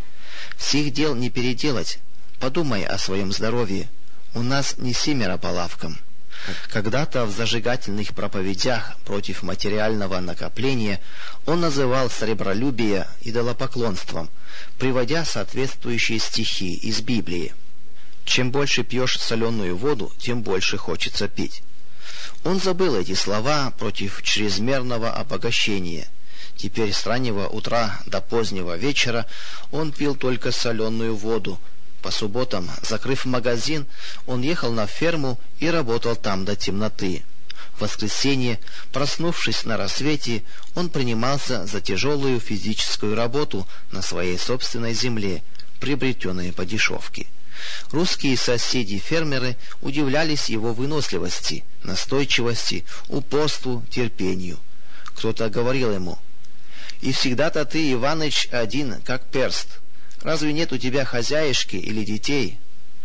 «Всех дел не переделать. Подумай о своем здоровье. У нас не 7 по лавкам». Когда-то в зажигательных проповедях против материального накопления он называл сребролюбие идолопоклонством, приводя соответствующие стихи из Библии. «Чем больше пьешь соленую воду, тем больше хочется пить». Он забыл эти слова против чрезмерного обогащения. Теперь с раннего утра до позднего вечера он пил только соленую воду. По субботам, закрыв магазин, он ехал на ферму и работал там до темноты. В воскресенье, проснувшись на рассвете, он принимался за тяжелую физическую работу на своей собственной земле, приобретенной по дешевке. Русские соседи-фермеры удивлялись его выносливости, настойчивости, упорству, терпению. Кто-то говорил ему: «И всегда-то ты, Иваныч, один, как перст. Разве нет у тебя хозяюшки или детей?»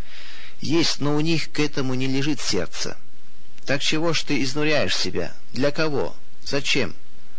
«Есть, но у них к этому не лежит сердце». «Так чего ж ты изнуряешь себя? Для кого? Зачем?»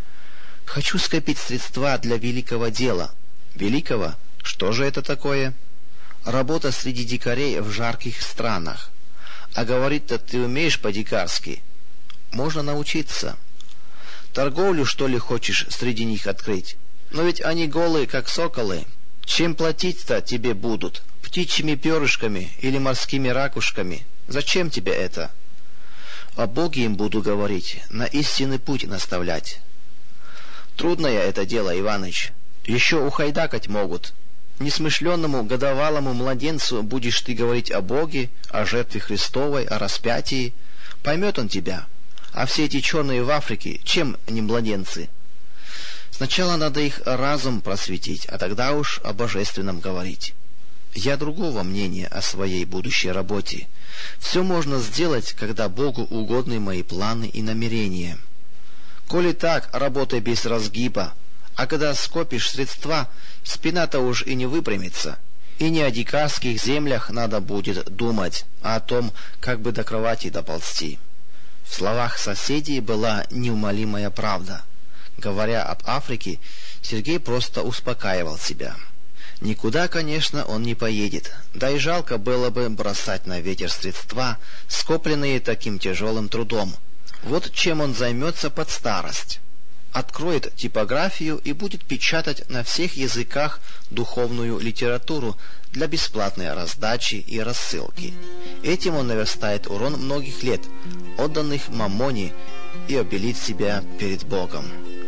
«Хочу скопить средства для великого дела». «Великого? Что же это такое?» «Работа среди дикарей в жарких странах». «А говорить-то ты умеешь по-дикарски?» «Можно научиться». «Торговлю, что ли, хочешь среди них открыть? Но ведь они голые, как соколы. Чем платить-то тебе будут? Птичьими перышками или морскими ракушками? Зачем тебе это?» «О Боге им буду говорить, на истинный путь наставлять». «Трудное это дело, Иваныч. Еще ухайдакать могут. Несмышленному годовалому младенцу будешь ты говорить о Боге, о жертве Христовой, о распятии. Поймет он тебя. А все эти черные в Африке, чем не младенцы? Сначала надо их разум просветить, а тогда уж о божественном говорить. Я другого мнения о своей будущей работе. Все можно сделать, когда Богу угодны мои планы и намерения. Коли так, работай без разгиба, а когда скопишь средства, спина-то уж и не выпрямится. И не о дикарских землях надо будет думать, а о том, как бы до кровати доползти». В словах соседей была неумолимая правда. Говоря об Африке, Сергей просто успокаивал себя. Никуда, конечно, он не поедет, да и жалко было бы бросать на ветер средства, скопленные таким тяжелым трудом. Вот чем он займется под старость. Откроет типографию и будет печатать на всех языках духовную литературу для бесплатной раздачи и рассылки. Этим он наверстает урон многих лет, отданных мамоне, и обелит себя перед Богом.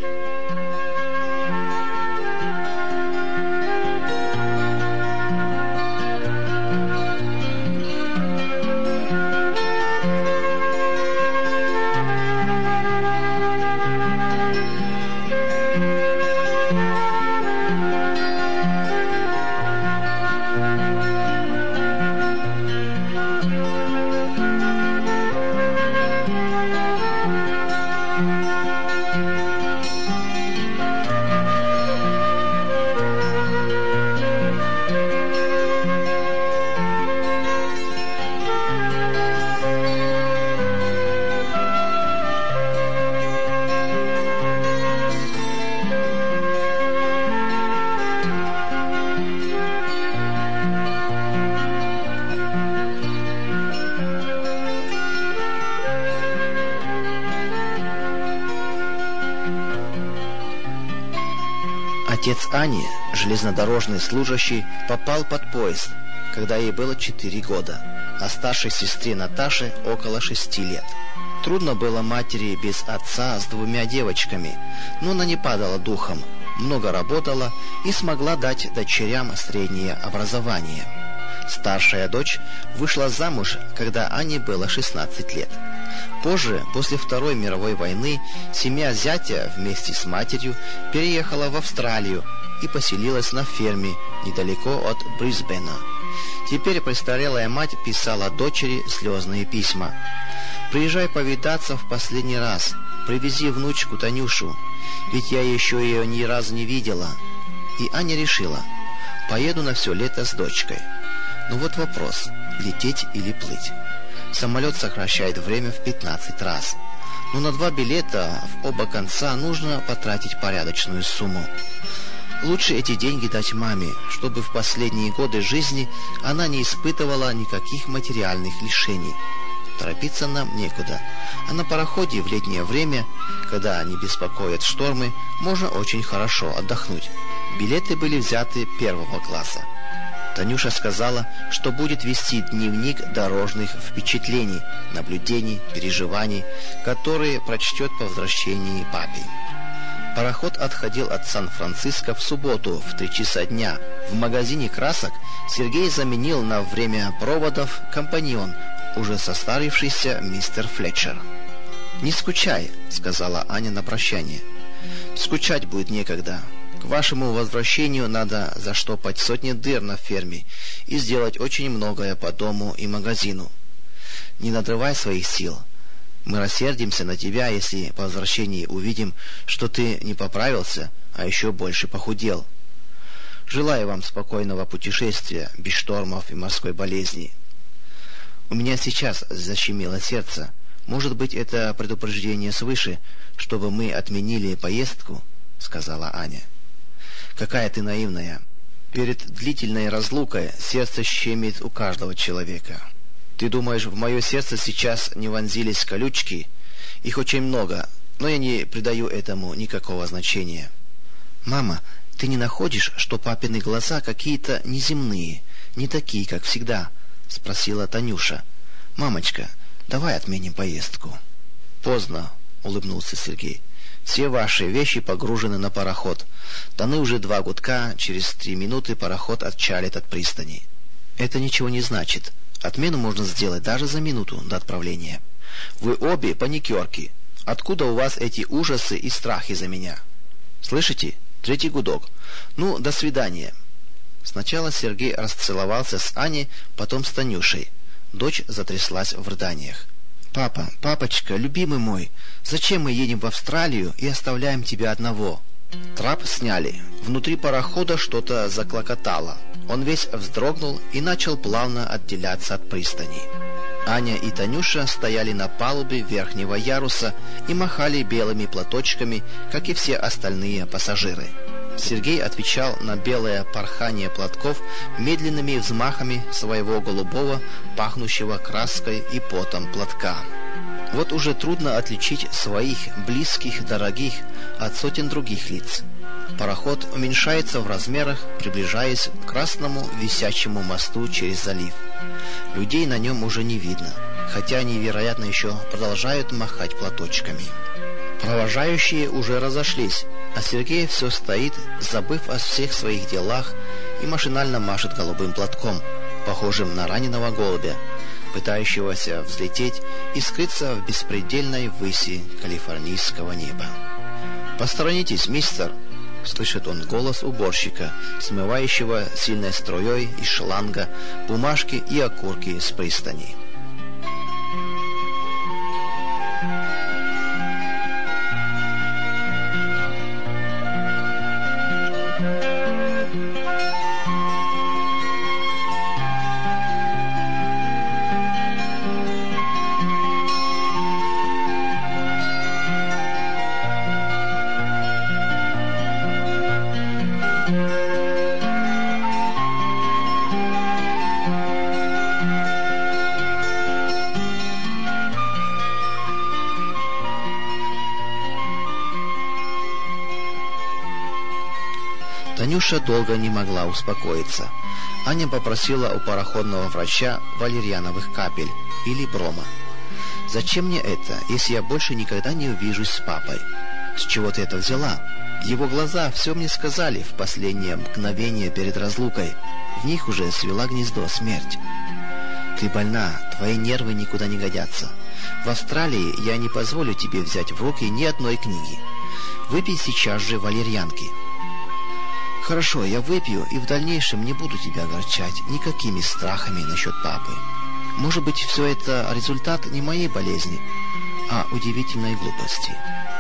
Отец Ани, железнодорожный служащий, попал под поезд, когда ей было 4 года, а старшей сестре Наташе около 6 лет. Трудно было матери без отца с 2 девочками, но она не падала духом, много работала и смогла дать дочерям среднее образование. Старшая дочь вышла замуж, когда Ане было 16 лет. Позже, после Второй мировой войны, семья зятя вместе с матерью переехала в Австралию и поселилась на ферме недалеко от Брисбена. Теперь престарелая мать писала дочери слезные письма. «Приезжай повидаться в последний раз, привези внучку Танюшу, ведь я еще ее ни разу не видела». И Аня решила: поеду на все лето с дочкой. Но вот вопрос: лететь или плыть? Самолет сокращает время в 15 раз. Но на 2 билета в оба конца нужно потратить порядочную сумму. Лучше эти деньги дать маме, чтобы в последние годы жизни она не испытывала никаких материальных лишений. Торопиться нам некуда, а на пароходе в летнее время, когда не беспокоят штормы, можно очень хорошо отдохнуть. Билеты были взяты 1-го класса. Танюша сказала, что будет вести дневник дорожных впечатлений, наблюдений, переживаний, которые прочтет по возвращении папе. Пароход отходил от Сан-Франциско в субботу в 3 часа дня. В магазине красок Сергей заменил на время проводов компаньон, уже состарившийся мистер Флетчер. «Не скучай», — сказала Аня на прощание. «Скучать будет некогда. К вашему возвращению надо заштопать сотни дыр на ферме и сделать очень многое по дому и магазину. Не надрывай своих сил. Мы рассердимся на тебя, если по возвращении увидим, что ты не поправился, а еще больше похудел. Желаю вам спокойного путешествия, без штормов и морской болезни». «У меня сейчас защемило сердце. Может быть, это предупреждение свыше, чтобы мы отменили поездку?» — сказала Аня. «Какая ты наивная. Перед длительной разлукой сердце щемит у каждого человека. Ты думаешь, в мое сердце сейчас не вонзились колючки? Их очень много, но я не придаю этому никакого значения». «Мама, ты не находишь, что папины глаза какие-то неземные, не такие, как всегда?» — спросила Танюша. «Мамочка, давай отменим поездку». «Поздно», — улыбнулся Сергей. «Все ваши вещи погружены на пароход. Даны уже 2 гудка, через 3 минуты пароход отчалит от пристани». «Это ничего не значит. Отмену можно сделать даже за минуту до отправления». «Вы обе паникерки. Откуда у вас эти ужасы и страхи за меня?» «Слышите? 3-й гудок. Ну, до свидания». Сначала Сергей расцеловался с Аней, потом с Танюшей. Дочь затряслась в рыданиях. «Папа, папочка, любимый мой, зачем мы едем в Австралию и оставляем тебя одного?» Трап сняли. Внутри парохода что-то заклокотало. Он весь вздрогнул и начал плавно отделяться от пристани. Аня и Танюша стояли на палубе верхнего яруса и махали белыми платочками, как и все остальные пассажиры. Сергей отвечал на белое порхание платков медленными взмахами своего голубого, пахнущего краской и потом платка. Вот уже трудно отличить своих близких, дорогих от сотен других лиц. Пароход уменьшается в размерах, приближаясь к красному висячему мосту через залив. Людей на нем уже не видно, хотя они, вероятно, еще продолжают махать платочками. Провожающие уже разошлись, а Сергей все стоит, забыв о всех своих делах, и машинально машет голубым платком, похожим на раненого голубя, пытающегося взлететь и скрыться в беспредельной выси калифорнийского неба. «Посторонитесь, мистер!» — слышит он голос уборщика, смывающего сильной струей из шланга бумажки и окурки с пристани. Танюша долго не могла успокоиться. Аня попросила у пароходного врача валерьяновых капель или брома. «Зачем мне это, если я больше никогда не увижусь с папой?» «С чего ты это взяла?» «Его глаза все мне сказали в последнее мгновение перед разлукой. В них уже свела гнездо смерть». «Ты больна, твои нервы никуда не годятся. В Австралии я не позволю тебе взять в руки ни одной книги. Выпей сейчас же валерьянки». «Хорошо, я выпью и в дальнейшем не буду тебя огорчать никакими страхами насчет папы. Может быть, все это результат не моей болезни, а удивительной глупости.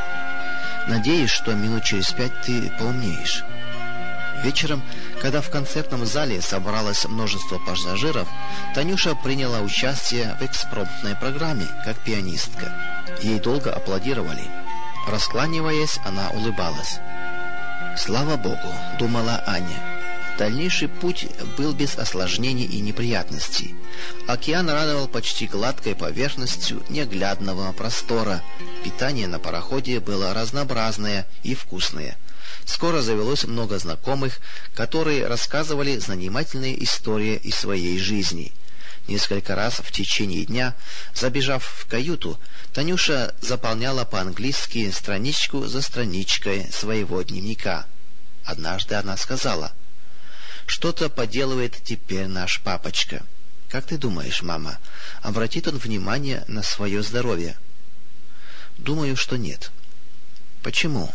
Надеюсь, что минут через 5 ты поумнеешь». Вечером, когда в концертном зале собралось множество пассажиров, Танюша приняла участие в экспромтной программе как пианистка. Ей долго аплодировали. Раскланиваясь, она улыбалась. «Слава Богу», — думала Аня. Дальнейший путь был без осложнений и неприятностей. Океан радовал почти гладкой поверхностью неоглядного простора. Питание на пароходе было разнообразное и вкусное. Скоро завелось много знакомых, которые рассказывали занимательные истории из своей жизни. Несколько раз в течение дня, забежав в каюту, Танюша заполняла по-английски страничку за страничкой своего дневника. Однажды она сказала: «Что-то поделывает теперь наш папочка. Как ты думаешь, мама, обратит он внимание на свое здоровье?» Думаю, что нет. Почему?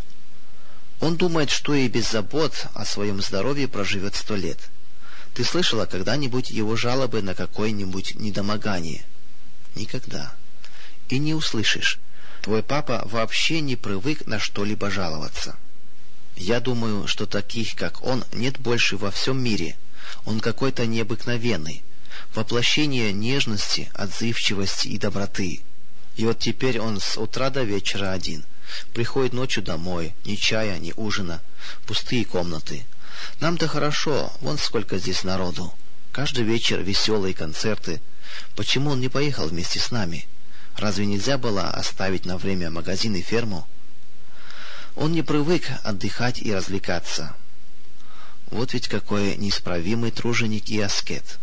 Он думает, что и без забот о своем здоровье проживет 100 лет. Ты слышала когда-нибудь его жалобы на какое-нибудь недомогание? Никогда. И не услышишь. Твой папа вообще не привык на что-либо жаловаться. Я думаю, что таких, как он, нет больше во всем мире. Он какой-то необыкновенный. Воплощение нежности, отзывчивости и доброты. И вот теперь он с утра до вечера один. Приходит ночью домой, ни чая, ни ужина, пустые комнаты. Нам-то хорошо, вон сколько здесь народу. Каждый вечер веселые концерты. Почему он не поехал вместе с нами? Разве нельзя было оставить на время магазин и ферму? Он не привык отдыхать и развлекаться. Вот ведь какой неисправимый труженик и аскет.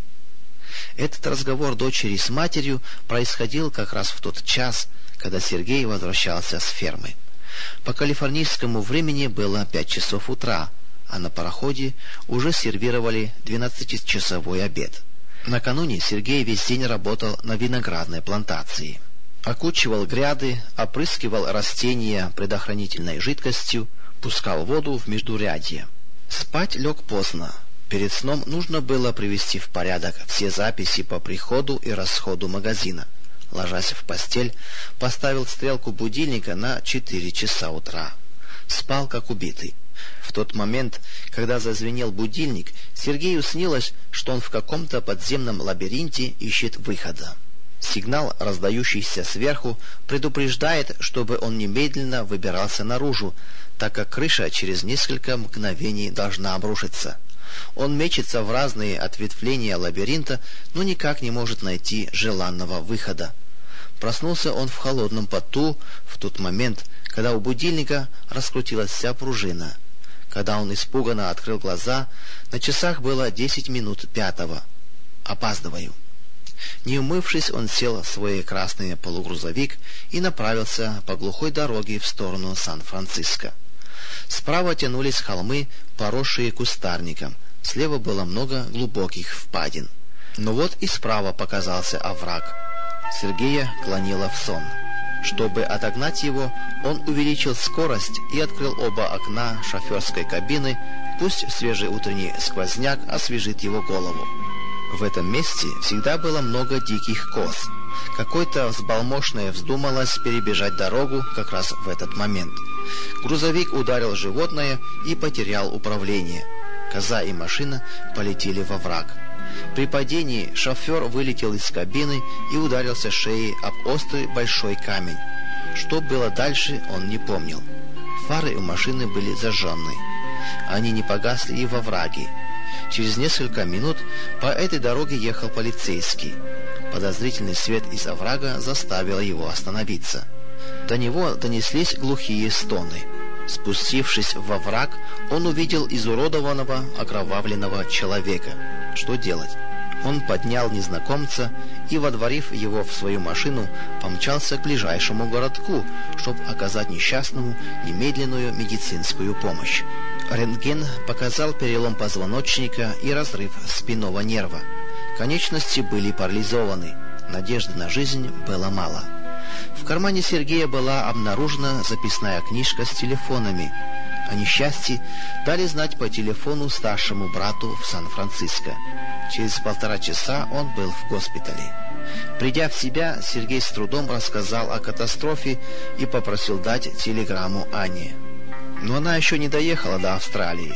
Этот разговор дочери с матерью происходил как раз в тот час, когда Сергей возвращался с фермы. По калифорнийскому времени было 5 часов утра, а на пароходе уже сервировали 12-часовой обед. Накануне Сергей весь день работал на виноградной плантации. Окучивал гряды, опрыскивал растения предохранительной жидкостью, пускал воду в междурядье. Спать лег поздно. Перед сном нужно было привести в порядок все записи по приходу и расходу магазина. Ложась в постель, поставил стрелку будильника на 4 часа утра. Спал как убитый. В тот момент, когда зазвенел будильник, Сергею снилось, что он в каком-то подземном лабиринте ищет выхода. Сигнал, раздающийся сверху, предупреждает, чтобы он немедленно выбирался наружу, так как крыша через несколько мгновений должна обрушиться. Он мечется в разные ответвления лабиринта, но никак не может найти желанного выхода. Проснулся он в холодном поту в тот момент, когда у будильника раскрутилась вся пружина. Когда он испуганно открыл глаза, на часах было 10 минут 5. Опаздываю. Не умывшись, он сел в свой красный полугрузовик и направился по глухой дороге в сторону Сан-Франциско. Справа тянулись холмы, поросшие кустарником. Слева было много глубоких впадин. Но вот и справа показался овраг. Сергея клонило в сон. Чтобы отогнать его, он увеличил скорость и открыл оба окна шоферской кабины. Пусть свежий утренний сквозняк освежит его голову. В этом месте всегда было много диких коз. Какой-то взбалмошная вздумалась перебежать дорогу как раз в этот момент. Грузовик ударил животное и потерял управление. Коза и машина полетели во враг. При падении шофер вылетел из кабины и ударился шеей об острый большой камень. Что было дальше, он не помнил. Фары у машины были зажжены. Они не погасли и во враге. Через несколько минут по этой дороге ехал полицейский. Подозрительный свет из оврага заставил его остановиться. До него донеслись глухие стоны. Спустившись во враг, он увидел изуродованного, окровавленного человека. Что делать? Он поднял незнакомца и, водворив его в свою машину, помчался к ближайшему городку, чтобы оказать несчастному немедленную медицинскую помощь. Рентген показал перелом позвоночника и разрыв спинного нерва. Конечности были парализованы. Надежды на жизнь было мало. В кармане Сергея была обнаружена записная книжка с телефонами. О несчастье дали знать по телефону старшему брату в Сан-Франциско. Через 1,5 часа он был в госпитале. Придя в себя, Сергей с трудом рассказал о катастрофе и попросил дать телеграмму Ане. Но она еще не доехала до Австралии.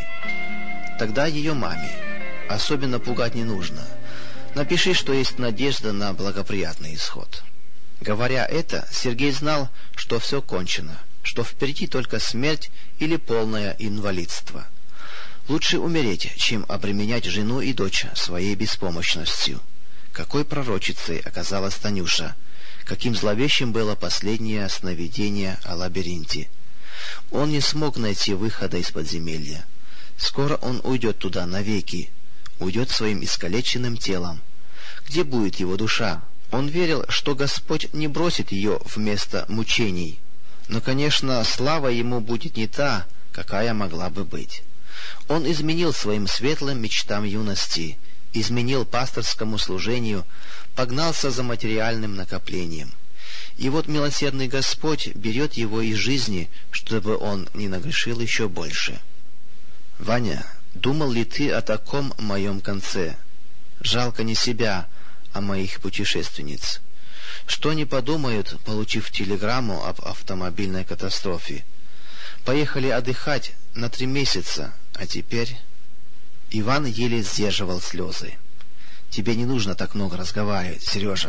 Тогда ее маме. Особенно пугать не нужно. Напиши, что есть надежда на благоприятный исход. Говоря это, Сергей знал, что все кончено, что впереди только смерть или полное инвалидство. Лучше умереть, чем обременять жену и дочь своей беспомощностью. Какой пророчицей оказалась Танюша, каким зловещим было последнее сновидение о лабиринте. Он не смог найти выхода из подземелья. Скоро он уйдет туда навеки, уйдет своим искалеченным телом. Где будет его душа? Он верил, что Господь не бросит ее вместо мучений. Но, конечно, слава ему будет не та, какая могла бы быть. Он изменил своим светлым мечтам юности, изменил пасторскому служению, погнался за материальным накоплением. И вот милосердный Господь берет его из жизни, чтобы он не нагрешил еще больше. Ваня, думал ли ты о таком моем конце? Жалко не себя, а моих путешественниц. Что они подумают, получив телеграмму об автомобильной катастрофе? Поехали отдыхать на 3 месяца, а теперь... Иван еле сдерживал слезы. Тебе не нужно так много разговаривать, Сережа.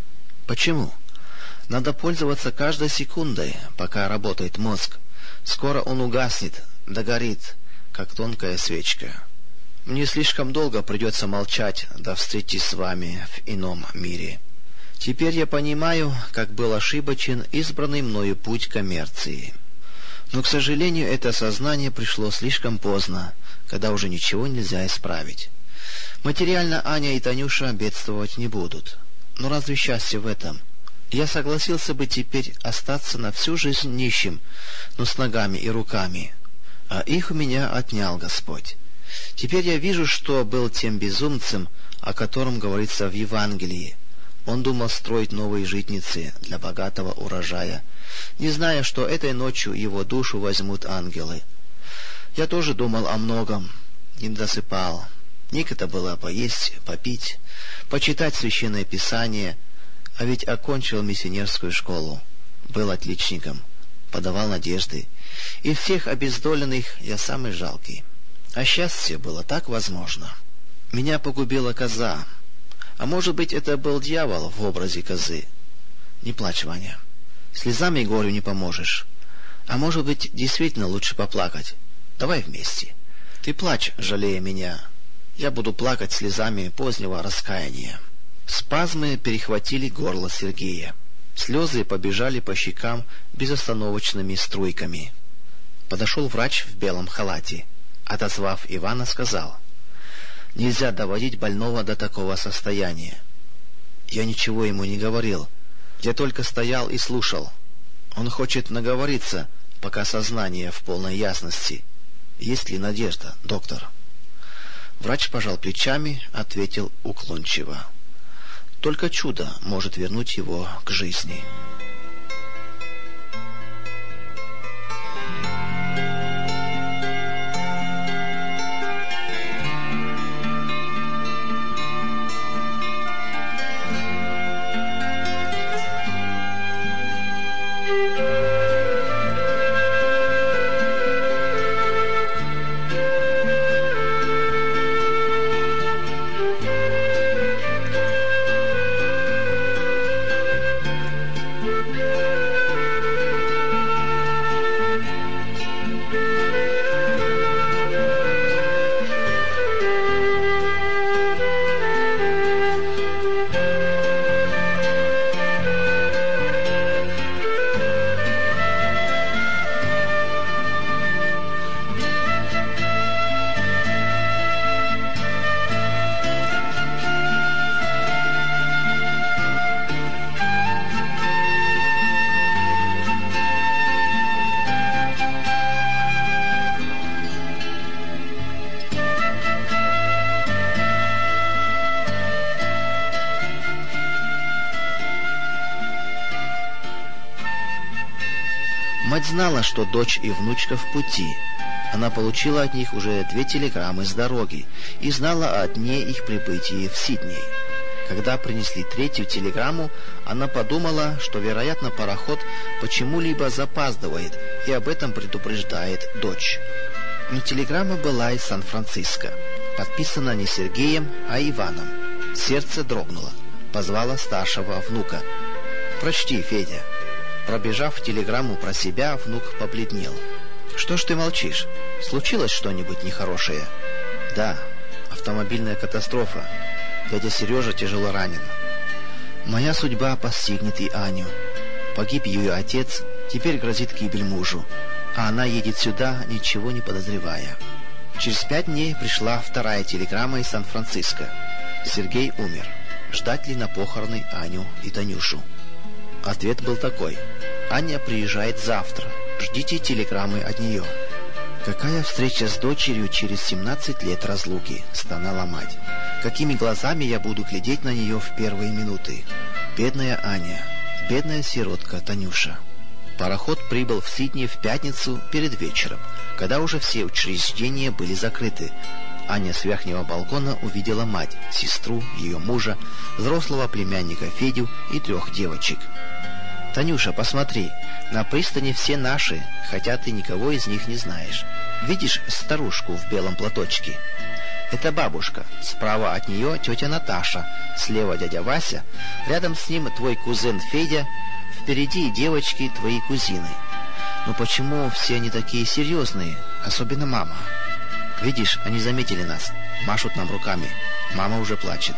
Почему? Надо пользоваться каждой секундой, пока работает мозг. Скоро он угаснет, догорит, как тонкая свечка. Мне слишком долго придется молчать до встречи с вами в ином мире. Теперь я понимаю, как был ошибочен избранный мною путь коммерции. Но, к сожалению, это осознание пришло слишком поздно, когда уже ничего нельзя исправить. Материально Аня и Танюша бедствовать не будут. Но разве счастье в этом? Я согласился бы теперь остаться на всю жизнь нищим, но с ногами и руками. А их у меня отнял Господь. Теперь я вижу, что был тем безумцем, о котором говорится в Евангелии. Он думал строить новые житницы для богатого урожая, не зная, что этой ночью его душу возьмут ангелы. Я тоже думал о многом, не досыпал. Некогда было поесть, попить, почитать священное писание, а ведь окончил миссионерскую школу, был отличником, подавал надежды. И всех обездоленных я самый жалкий. А счастье было так возможно. Меня погубила коза. А может быть, это был дьявол в образе козы. Не плачь, Ваня. Слезами горю не поможешь. А может быть, действительно лучше поплакать. Давай вместе. Ты плачь, жалея меня. Я буду плакать слезами позднего раскаяния. Спазмы перехватили горло Сергея. Слезы побежали по щекам безостановочными струйками. Подошел врач в белом халате. Отозвав Ивана, сказал: «Нельзя доводить больного до такого состояния». Я ничего ему не говорил. Я только стоял и слушал. Он хочет наговориться, пока сознание в полной ясности. Есть ли надежда, доктор? Врач пожал плечами, ответил уклончиво: «Только чудо может вернуть его к жизни». Мать знала, что дочь и внучка в пути. Она получила от них уже 2 телеграммы с дороги и знала о дне их прибытия в Сидней. Когда принесли 3-ю телеграмму, она подумала, что, вероятно, пароход почему-либо запаздывает и об этом предупреждает дочь. Но телеграмма была из Сан-Франциско, подписана не Сергеем, а Иваном. Сердце дрогнуло, позвала старшего внука: «Прочти, Федя». Пробежав телеграмму про себя, внук побледнел. «Что ж ты молчишь? Случилось что-нибудь нехорошее?» «Да, автомобильная катастрофа. Дядя Сережа тяжело ранен. Моя судьба постигнет и Аню. Погиб ее отец, теперь грозит гибель мужу, а она едет сюда, ничего не подозревая». Через 5 дней пришла 2-я телеграмма из Сан-Франциско. Сергей умер. Ждать ли на похороны Аню и Танюшу? Ответ был такой: «Аня приезжает завтра. Ждите телеграммы от нее». «Какая встреча с дочерью через 17 лет разлуки!» — стонала мать. «Какими глазами я буду глядеть на нее в первые минуты? Бедная Аня, бедная сиротка Танюша. Пароход прибыл в Сидней в пятницу перед вечером, когда уже все учреждения были закрыты. Аня с верхнего балкона увидела мать, сестру, ее мужа, взрослого племянника Федю и 3 девочек. «Танюша, посмотри, на пристани все наши, хотя ты никого из них не знаешь. Видишь старушку в белом платочке? Это бабушка, справа от нее тетя Наташа, слева дядя Вася, рядом с ним твой кузен Федя, впереди девочки твои кузины. Но почему все они такие серьезные, особенно мама? Видишь, они заметили нас, машут нам руками, мама уже плачет.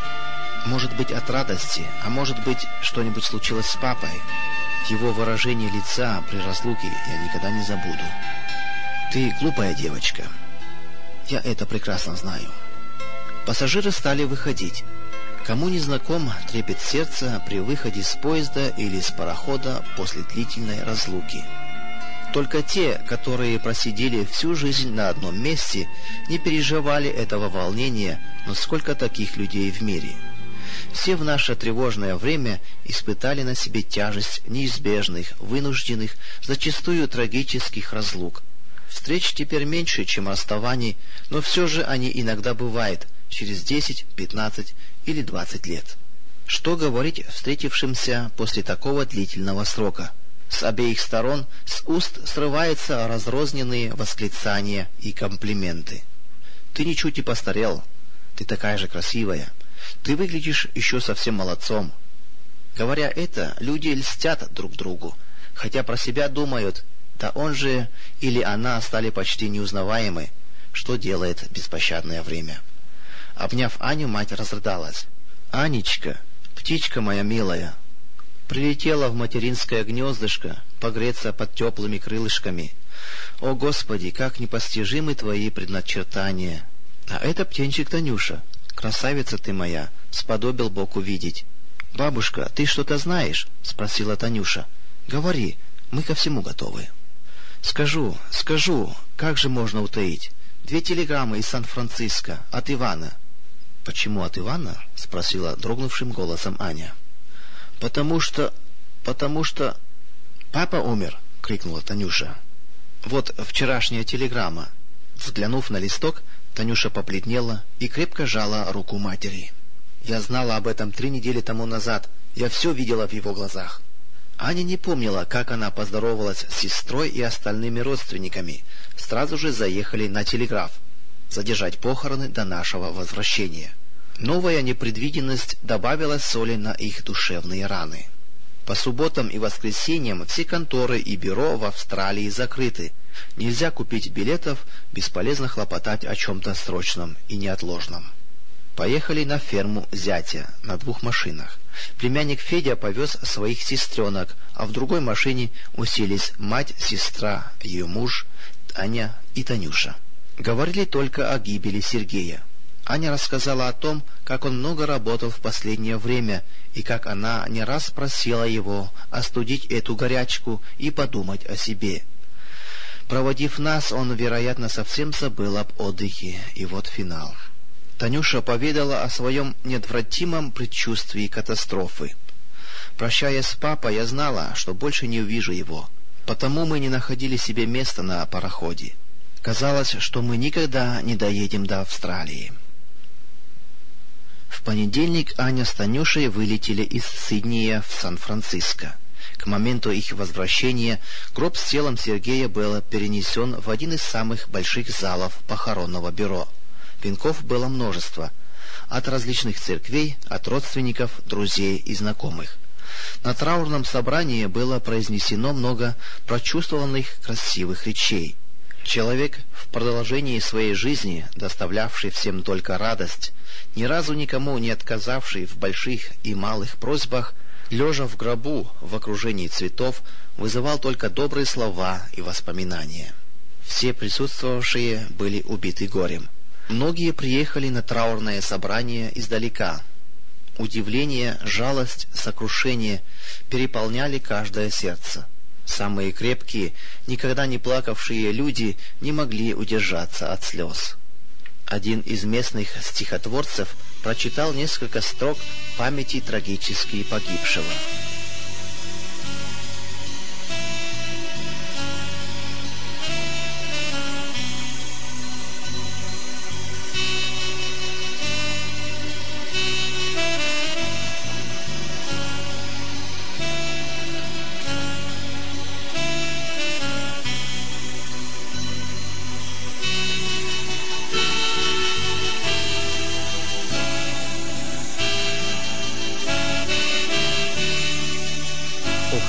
Может быть, от радости, а может быть, что-нибудь случилось с папой. Его выражение лица при разлуке я никогда не забуду. Ты глупая девочка. Я это прекрасно знаю». Пассажиры стали выходить. Кому не знаком трепет сердца при выходе с поезда или с парохода после длительной разлуки. Только те, которые просидели всю жизнь на одном месте, не переживали этого волнения, но сколько таких людей в мире. Все в наше тревожное время испытали на себе тяжесть неизбежных, вынужденных, зачастую трагических разлук. Встреч теперь меньше, чем расставаний, но все же они иногда бывают через 10, 15 или 20 лет. Что говорить встретившимся после такого длительного срока? С обеих сторон с уст срываются разрозненные восклицания и комплименты. «Ты ничуть не постарел, ты такая же красивая, ты выглядишь еще совсем молодцом». Говоря это, люди льстят друг другу, хотя про себя думают: да он же или она стали почти неузнаваемы, что делает беспощадное время. Обняв Аню, мать разрыдалась. «Анечка, птичка моя милая, прилетела в материнское гнездышко погреться под теплыми крылышками. О, Господи, как непостижимы твои предначертания! А это птенчик Танюша, красавица ты моя, сподобил Бог увидеть». «Бабушка, ты что-то знаешь?» — спросила Танюша. «Говори, мы ко всему готовы». «Скажу, как же можно утаить? 2 телеграммы из Сан-Франциско, от Ивана». «Почему от Ивана?» — спросила дрогнувшим голосом Аня. «Потому что... «Папа умер!» — крикнула Танюша. «Вот вчерашняя телеграмма». Взглянув на листок, Танюша побледнела и крепко сжала руку матери. «Я знала об этом 3 недели тому назад. Я все видела в его глазах». Аня не помнила, как она поздоровалась с сестрой и остальными родственниками. Сразу же заехали на телеграф. Задержать похороны до нашего возвращения. Новая непредвиденность добавила соли на их душевные раны. По субботам и воскресеньям все конторы и бюро в Австралии закрыты. Нельзя купить билетов, бесполезно хлопотать о чем-то срочном и неотложном. Поехали на ферму зятя на 2 машинах. Племянник Федя повез своих сестренок, а в другой машине уселись мать, сестра, ее муж, Аня и Танюша. Говорили только о гибели Сергея. Аня рассказала о том, как он много работал в последнее время, и как она не раз просила его остудить эту горячку и подумать о себе. Проводив нас, он, вероятно, совсем забыл об отдыхе, и вот финал. Танюша поведала о своем неотвратимом предчувствии катастрофы. «Прощаясь с папой, я знала, что больше не увижу его, потому мы не находили себе места на пароходе. Казалось, что мы никогда не доедем до Австралии». В понедельник Аня с Танюшей вылетели из Сиднея в Сан-Франциско. К моменту их возвращения гроб с телом Сергея был перенесен в один из самых больших залов похоронного бюро. Венков было множество. От различных церквей, от родственников, друзей и знакомых. На траурном собрании было произнесено много прочувствованных красивых речей. Человек, в продолжении своей жизни доставлявший всем только радость, ни разу никому не отказавший в больших и малых просьбах, лежа в гробу в окружении цветов, вызывал только добрые слова и воспоминания. Все присутствовавшие были убиты горем. Многие приехали на траурное собрание издалека. Удивление, жалость, сокрушение переполняли каждое сердце. Самые крепкие, никогда не плакавшие люди не могли удержаться от слез. Один из местных стихотворцев прочитал несколько строк памяти трагически погибшего.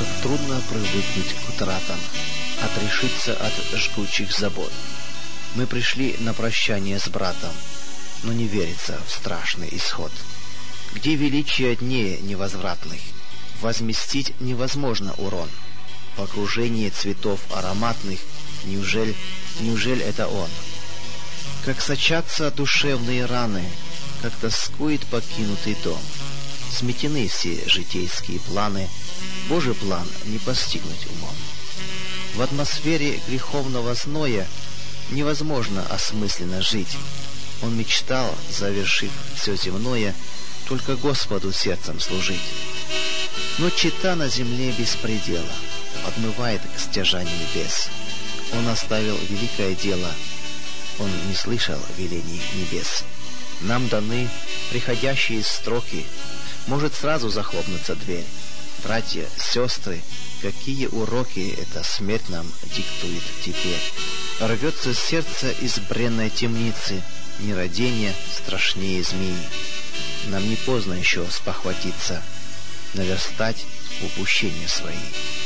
как трудно привыкнуть к утратам, отрешиться от жгучих забот. Мы пришли на прощание с братом, но не верится в страшный исход. Где величие дней невозвратных, возместить невозможно урон. В окружении цветов ароматных, неужели это он? Как сочатся душевные раны, как тоскует покинутый дом. Сметены все житейские планы, Божий план не постигнуть умом. В атмосфере греховного зноя невозможно осмысленно жить. Он мечтал, завершив все земное, только Господу сердцем служить. Но чета на земле без предела, подмывает к стяжанию небес. Он оставил великое дело, он не слышал велений небес. Нам даны приходящие строки, может сразу захлопнуться дверь. Братья, сестры, какие уроки эта смерть нам диктует теперь. Рвется сердце из бренной темницы, нерадение страшнее змеи. Нам не поздно еще спохватиться, наверстать упущения свои.